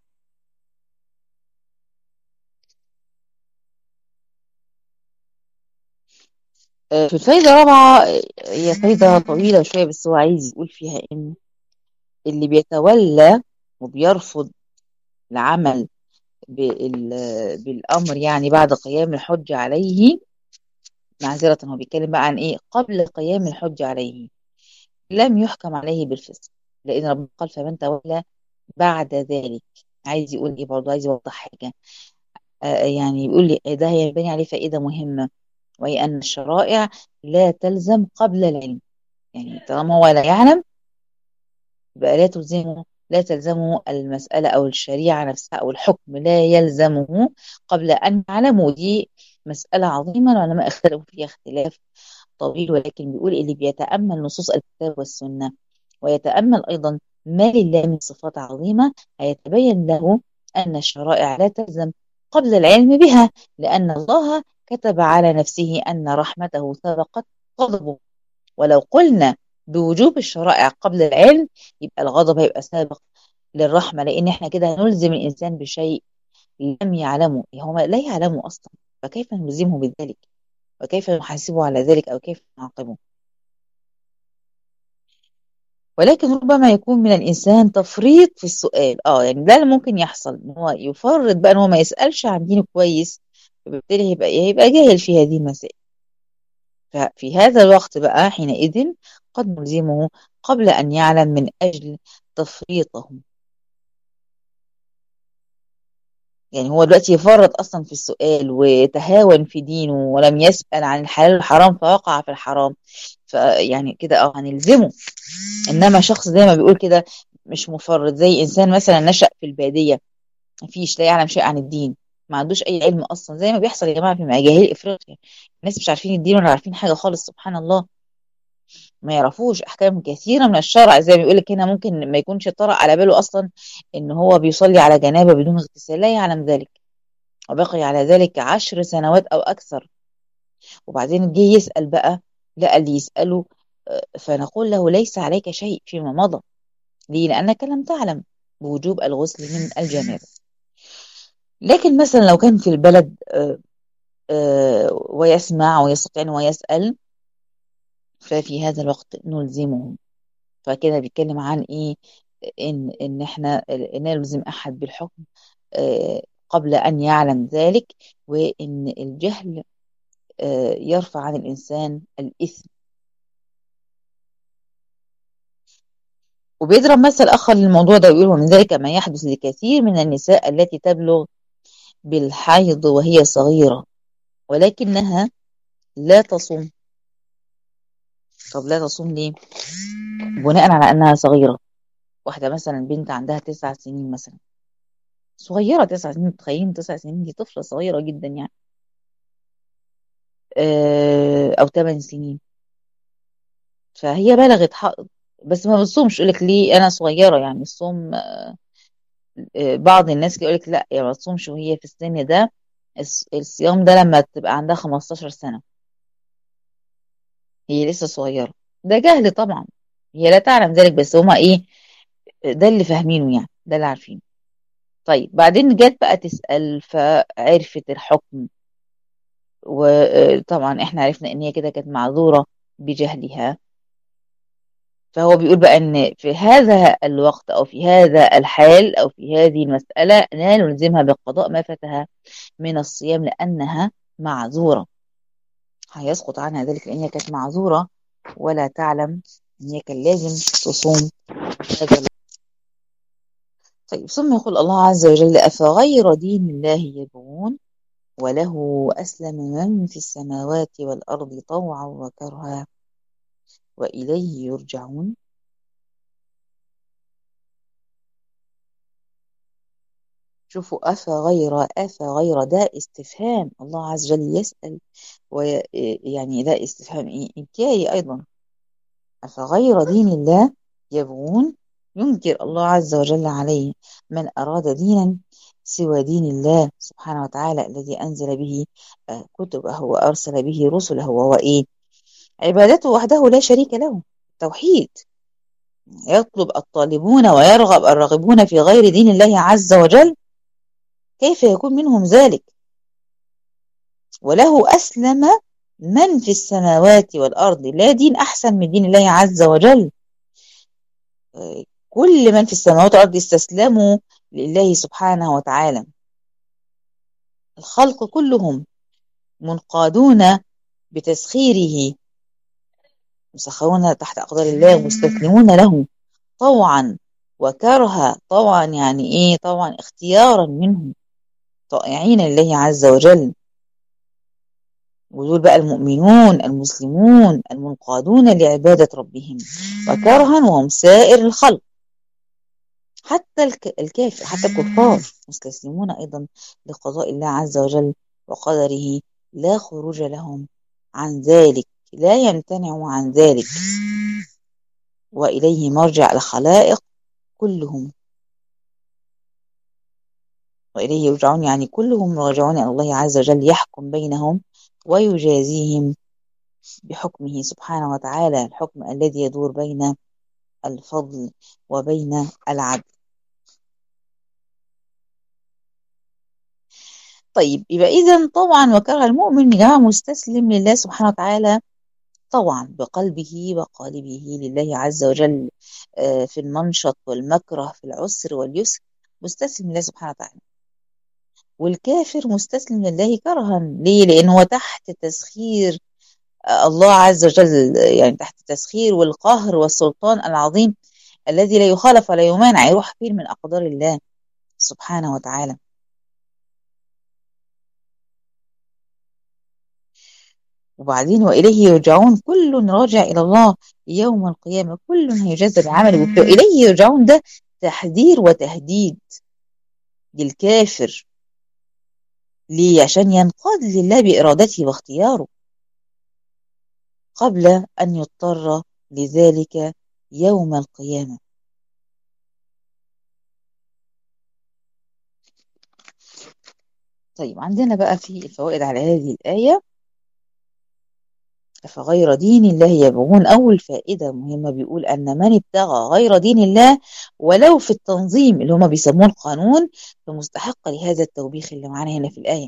آه، في الفايدة الرابعة آه، هي فايدة طويلة شوية بس هو عايز يقول فيها إن اللي بيتولى وبيرفض العمل بال- بالأمر يعني بعد قيام الحجة عليه، معذرة هو بيتكلم بقى عن إيه قبل قيام الحجة عليه، لم يحكم عليه بالفسق، لأن ربنا قال فمن تولى بعد ذلك. عايز يقول إيه برضه؟ عايز يوضح حاجة. يعني بيقول لي ده هيبني عليه فائدة مهمة، وهي أن الشرائع لا تلزم قبل العلم. يعني طالما هو لا يعلم يبقى لا تلزمه لا تلزمه المسألة أو الشريعة نفسها أو الحكم لا يلزمه قبل أن يعلم. ودي مسألة عظيمة العلماء اختلفوا فيها اختلاف طويل، ولكن بيقول اللي بيتأمل نصوص الكتاب والسنة ويتأمل أيضا ما لله من صفات عظيمة هيتبين له أن الشرائع لا تلزم قبل العلم بها، لأن الله كتب على نفسه أن رحمته سبقت غضبه. ولو قلنا بوجوب الشرائع قبل العلم يبقى الغضب هيبقى سابق للرحمة، لأن احنا كده هنلزم الإنسان بشيء لم يعلمه، هو لا يعلمه أصلا، فكيف نلزمه بذلك وكيف نحاسبه على ذلك أو كيف نعاقبه؟ ولكن ربما يكون من الإنسان تفريط في السؤال. اه يعني ده اللي ممكن يحصل، ان هو يفرط بقى ان هو ما يسألش عن دينه كويس، فبالتالي هيبقى هيبقى جاهل في هذه المسائل. ففي هذا الوقت بقى حينئذ قد نلزمه قبل أن يعلم من أجل تفريطه. يعني هو دلوقتي يفرط أصلا في السؤال وتهاون في دينه ولم يسأل عن الحلال والحرام فوقع في الحرام، فيعني كده اه هنلزمه. إنما شخص زي ما بيقول كده مش مفرط، زي إنسان مثلا نشأ في البادية مفيش لا يعلم شيء عن الدين، ما عندوش أي علم أصلا، زي ما بيحصل يا جماعة في مجاهيل إفريقيا، الناس مش عارفين الدين ولا عارفين حاجة خالص سبحان الله، ما يعرفوش احكام كثيره من الشرع. زي ما بيقول لك هنا ممكن ما يكونش طرأ على باله اصلا ان هو بيصلي على جنابه بدون اغتسال، لا يعلم ذلك، وبقي على ذلك عشر سنوات او اكثر. وبعدين جه يسأل بقى، لا اللي يسأله آه، فنقول له ليس عليك شيء فيما مضى. ليه؟ لأنك لم تعلم بوجوب الغسل من الجنابة. لكن مثلا لو كان في البلد آه، آه، ويسمع ويستطيع أن ويسأل، ففي هذا الوقت نلزمه. فكده بيتكلم عن ايه؟ ان ان احنا نلزم احد بالحكم آه، قبل ان يعلم ذلك، وان الجهل آه، يرفع عن الانسان الاثم. وبيضرب مثل اخر للموضوع ده ويقول ومن ذلك ما يحدث لكثير من النساء التي تبلغ بالحيض وهي صغيرة ولكنها لا تصوم. طب لا تصوم ليه؟ بناء على انها صغيرة. واحدة مثلا بنت عندها تسع سنين مثلا، صغيرة تسع سنين، تخيلين تسع سنين دي طفلة صغيرة جدا يعني، آه، او ثمان سنين، فهي بلغت حائض بس ما بتصومش. يقول لك ليه؟ انا صغيره يعني الصوم آه، بعض الناس يقول لك لا، يعني ما تصومش وهي في السن ده، الص- الصيام ده لما تبقى عندها خمستاشر سنه، هي لسه صغيره. ده جهل طبعا، هي لا تعلم ذلك، بس هما ايه، ده اللي فاهمينه يعني، ده اللي عارفينه. طيب بعدين جت بقى تسأل فعرفت الحكم، وطبعا احنا عرفنا ان هي كده كانت معذوره بجهلها. فهو بيقول بقى ان في هذا الوقت او في هذا الحال او في هذه المسألة لا نلزمها بقضاء ما فاتها من الصيام لأنها معذورة، هيسقط عنها ذلك لأن هي كانت معذورة ولا تعلم ان هي كان لازم تصوم هذا الوقت. طيب ثم يقول الله عز وجل أفغير دين الله يبغون وله أسلم من في السماوات والأرض طوعا وكرها وإليه يرجعون. شوفوا أفغير أفغير ده استفهام، الله عز وجل يسأل، ويعني ده استفهام إيه؟ إنكاري أيضا. أفغير دين الله يبغون، ينكر الله عز وجل عليه من أراد دينا سوى دين الله سبحانه وتعالى الذي أنزل به آه، كتبه وأرسل به رسله، وهو إيه؟ عبادته وحده لا شريك له، توحيد. يطلب الطالبون ويرغب الراغبون في غير دين الله عز وجل، كيف يكون منهم ذلك؟ وله أسلم من في السماوات والأرض، لا دين أحسن من دين الله عز وجل. كل من في السماوات والأرض استسلموا لله سبحانه وتعالى، الخلق كلهم منقادون بتسخيره، مسخرون تحت أقدار الله مستسلمون له طوعا وكرها. طوعا يعني إيه؟ طوعا اختيارا منه، طائعين لله عز وجل، ودول بقى المؤمنون المسلمون المنقادون لعبادة ربهم، وكرها وهم سائر الخلق، حتى الكافر حتى الكفار مستسلمون أيضا لقضاء الله عز وجل وقدره، لا خروج لهم عن ذلك، لا يمتنعوا عن ذلك، وإليه مرجع الخلائق كلهم، وإليه يرجعون، يعني كلهم راجعون إلى الله عز وجل يحكم بينهم ويجازيهم بحكمه سبحانه وتعالى، الحكم الذي يدور بين الفضل وبين العدل. طيب يبقى إذن طبعا وكره المؤمن يا جماعة مستسلم لله سبحانه وتعالى طبعا بقلبه وقالبه لله عز وجل، في المنشط والمكره في العسر واليسر مستسلم لله سبحانه وتعالى. والكافر مستسلم لله كرها، ليه؟ لأنه تحت تسخير الله عز وجل، يعني تحت التسخير والقهر والسلطان العظيم الذي لا يخالف ولا يمانع، يروح فين من أقدار الله سبحانه وتعالى. وبعدين وإليه يرجعون، كل راجع إلى الله يوم القيامة، كل هيجازى بعمله، وإليه يرجعون ده تحذير وتهديد للكافر، ليه؟ عشان ينقاد لله بإرادته واختياره قبل أن يضطر لذلك يوم القيامة. طيب عندنا بقى في الفوائد على هذه الآية، فغير دين الله يبغون. أول فائدة مهمة بيقول أن من ابتغى غير دين الله ولو في التنظيم اللي هم بيسموه القانون فمستحق لهذا التوبيخ اللي معانا هنا في الآية.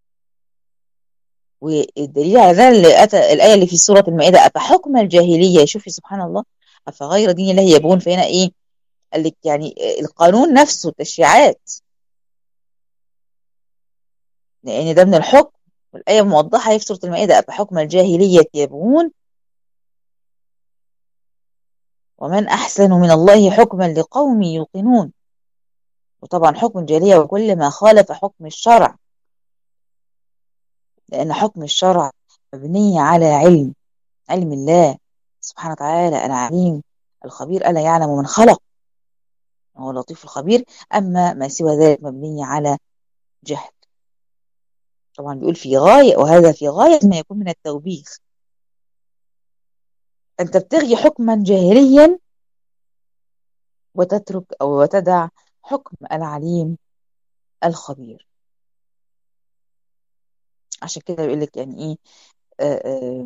والدليل على ذلك اللي أتى الآية اللي في سورة المائدة، أفحكم الجاهلية، شوفي سبحان الله، أفغير دين الله يبغون، فهنا إيه؟ قال لك يعني القانون نفسه تشريعات، لأن ده من الحكم، والآية موضحة في سورة المائدة، أفحكم الجاهلية يبغون ومن أحسن من الله حكما لقوم يوقنون. وطبعا حكم الجاهلية وكل ما خالف حكم الشرع، لأن حكم الشرع مبني على علم، علم الله سبحانه وتعالى، أنا عليم الخبير ألا يعلم من خلق، هو اللطيف الخبير. أما ما سوى ذلك مبني على جهل. طبعا بيقول في غاية، وهذا في غاية ما يكون من التوبيخ، أن تبتغي حكما جاهليا وتترك أو وتدع حكم العليم الخبير. عشان كده بيقول لك يعني إيه، آآ آآ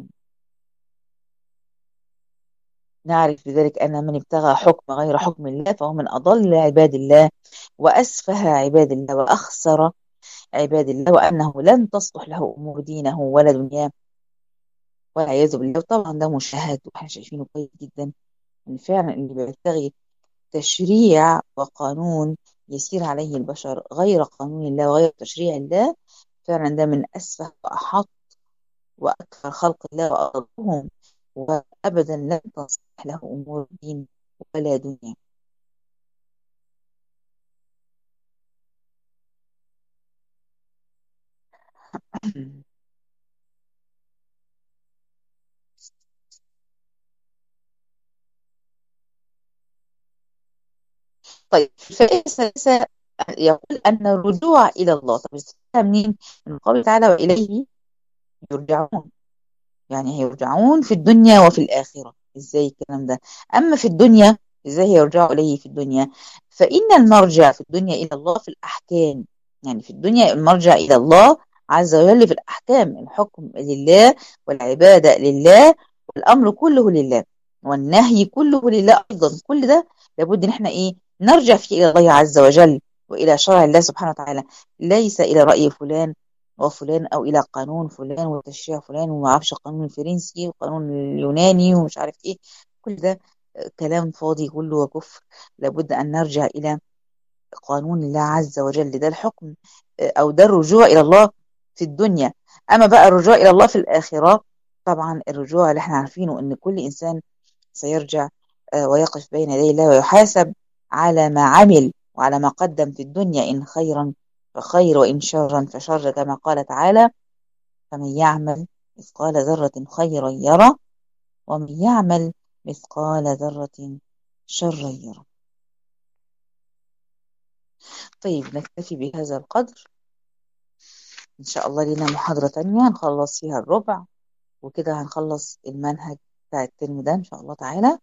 نعرف بذلك أن من ابتغى حكم غير حكم الله فهو من أضل عباد الله وأسفه عباد الله وأخسر عباد الله، وأنه لن تصلح له أمور دينه ولا دنياه والعياذ بالله. طبعا ده مشاهد واحنا شايفينه كويس جدا، ان فعلا اللي بيبتغي تشريع وقانون يسير عليه البشر غير قانون الله وغير تشريع الله، فعلا ده من أسفه وأحط وأكثر خلق الله وأضلهم، وأبدا لن تصلح له أمور دين ولا دنيا. طيب الفائدة الثالثة يقول أن الرجوع إلى الله، طب استفدها منين؟ من قوله تعالى وإليه يرجعون، يعني هيرجعون في الدنيا وفي الآخرة. إزاي الكلام ده؟ أما في الدنيا إزاي هيرجعوا إليه في الدنيا؟ فإن المرجع في الدنيا إلى الله في الأحكام، يعني في الدنيا المرجع إلى الله عز وجل في الأحكام، الحكم لله والعبادة لله والأمر كله لله والنهي كله لله أيضا. كل ده لابد إن احنا إيه نرجع فيه إلى الله عز وجل وإلى شرع الله سبحانه وتعالى، ليس إلى رأي فلان وفلان أو إلى قانون فلان وتشريع فلان وما عرفش القانون الفرنسي وقانون اليوناني ومش عارف إيه. كل ده كلام فاضي كله وكفر. لابد أن نرجع إلى قانون الله عز وجل، ده الحكم أو ده الرجوع إلى الله في الدنيا. أما بقى الرجوع إلى الله في الآخرة، طبعا الرجوع اللي احنا عارفينه أن كل إنسان سيرجع ويقف بين يدي الله ويحاسب على ما عمل وعلى ما قدم في الدنيا، إن خيرا فخير، وإن شرا فشر، كما قال تعالى: فمن يعمل مثقال ذرة خيرا يرى، ومن يعمل مثقال ذرة شرا يرى. طيب نكتفي بهذا القدر. إن شاء الله لنا محاضرة تانية هنخلص فيها الربع، وكده هنخلص المنهج بتاع الترم ده إن شاء الله تعالى.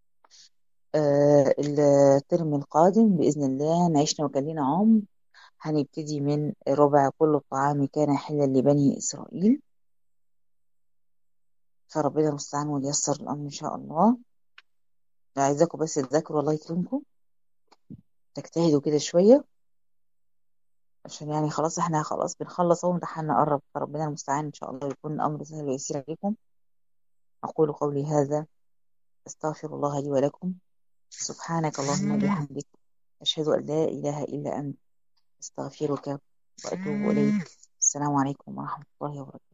آه الترم القادم بإذن الله نعيشنا وكان لنا عمر، هنبتدي من ربع: كل الطعام كان حلا لبني إسرائيل. فربنا المستعان وييسر الأمر إن شاء الله. عايزاكم بس تذاكروا، الله يكرمكم، تجتهدوا كده شوية، عشان يعني خلاص احنا خلاص بنخلص اهو، امتحاننا قرب، فربنا المستعان إن شاء الله يكون الأمر سهل ويسير عليكم. أقول قولي هذا، أستغفر الله لي ولكم. سبحانك اللهم وبحمدك، أشهد أن لا إله إلا أنت، أستغفرك وأتوب إليك. السلام عليكم ورحمة الله وبركاته.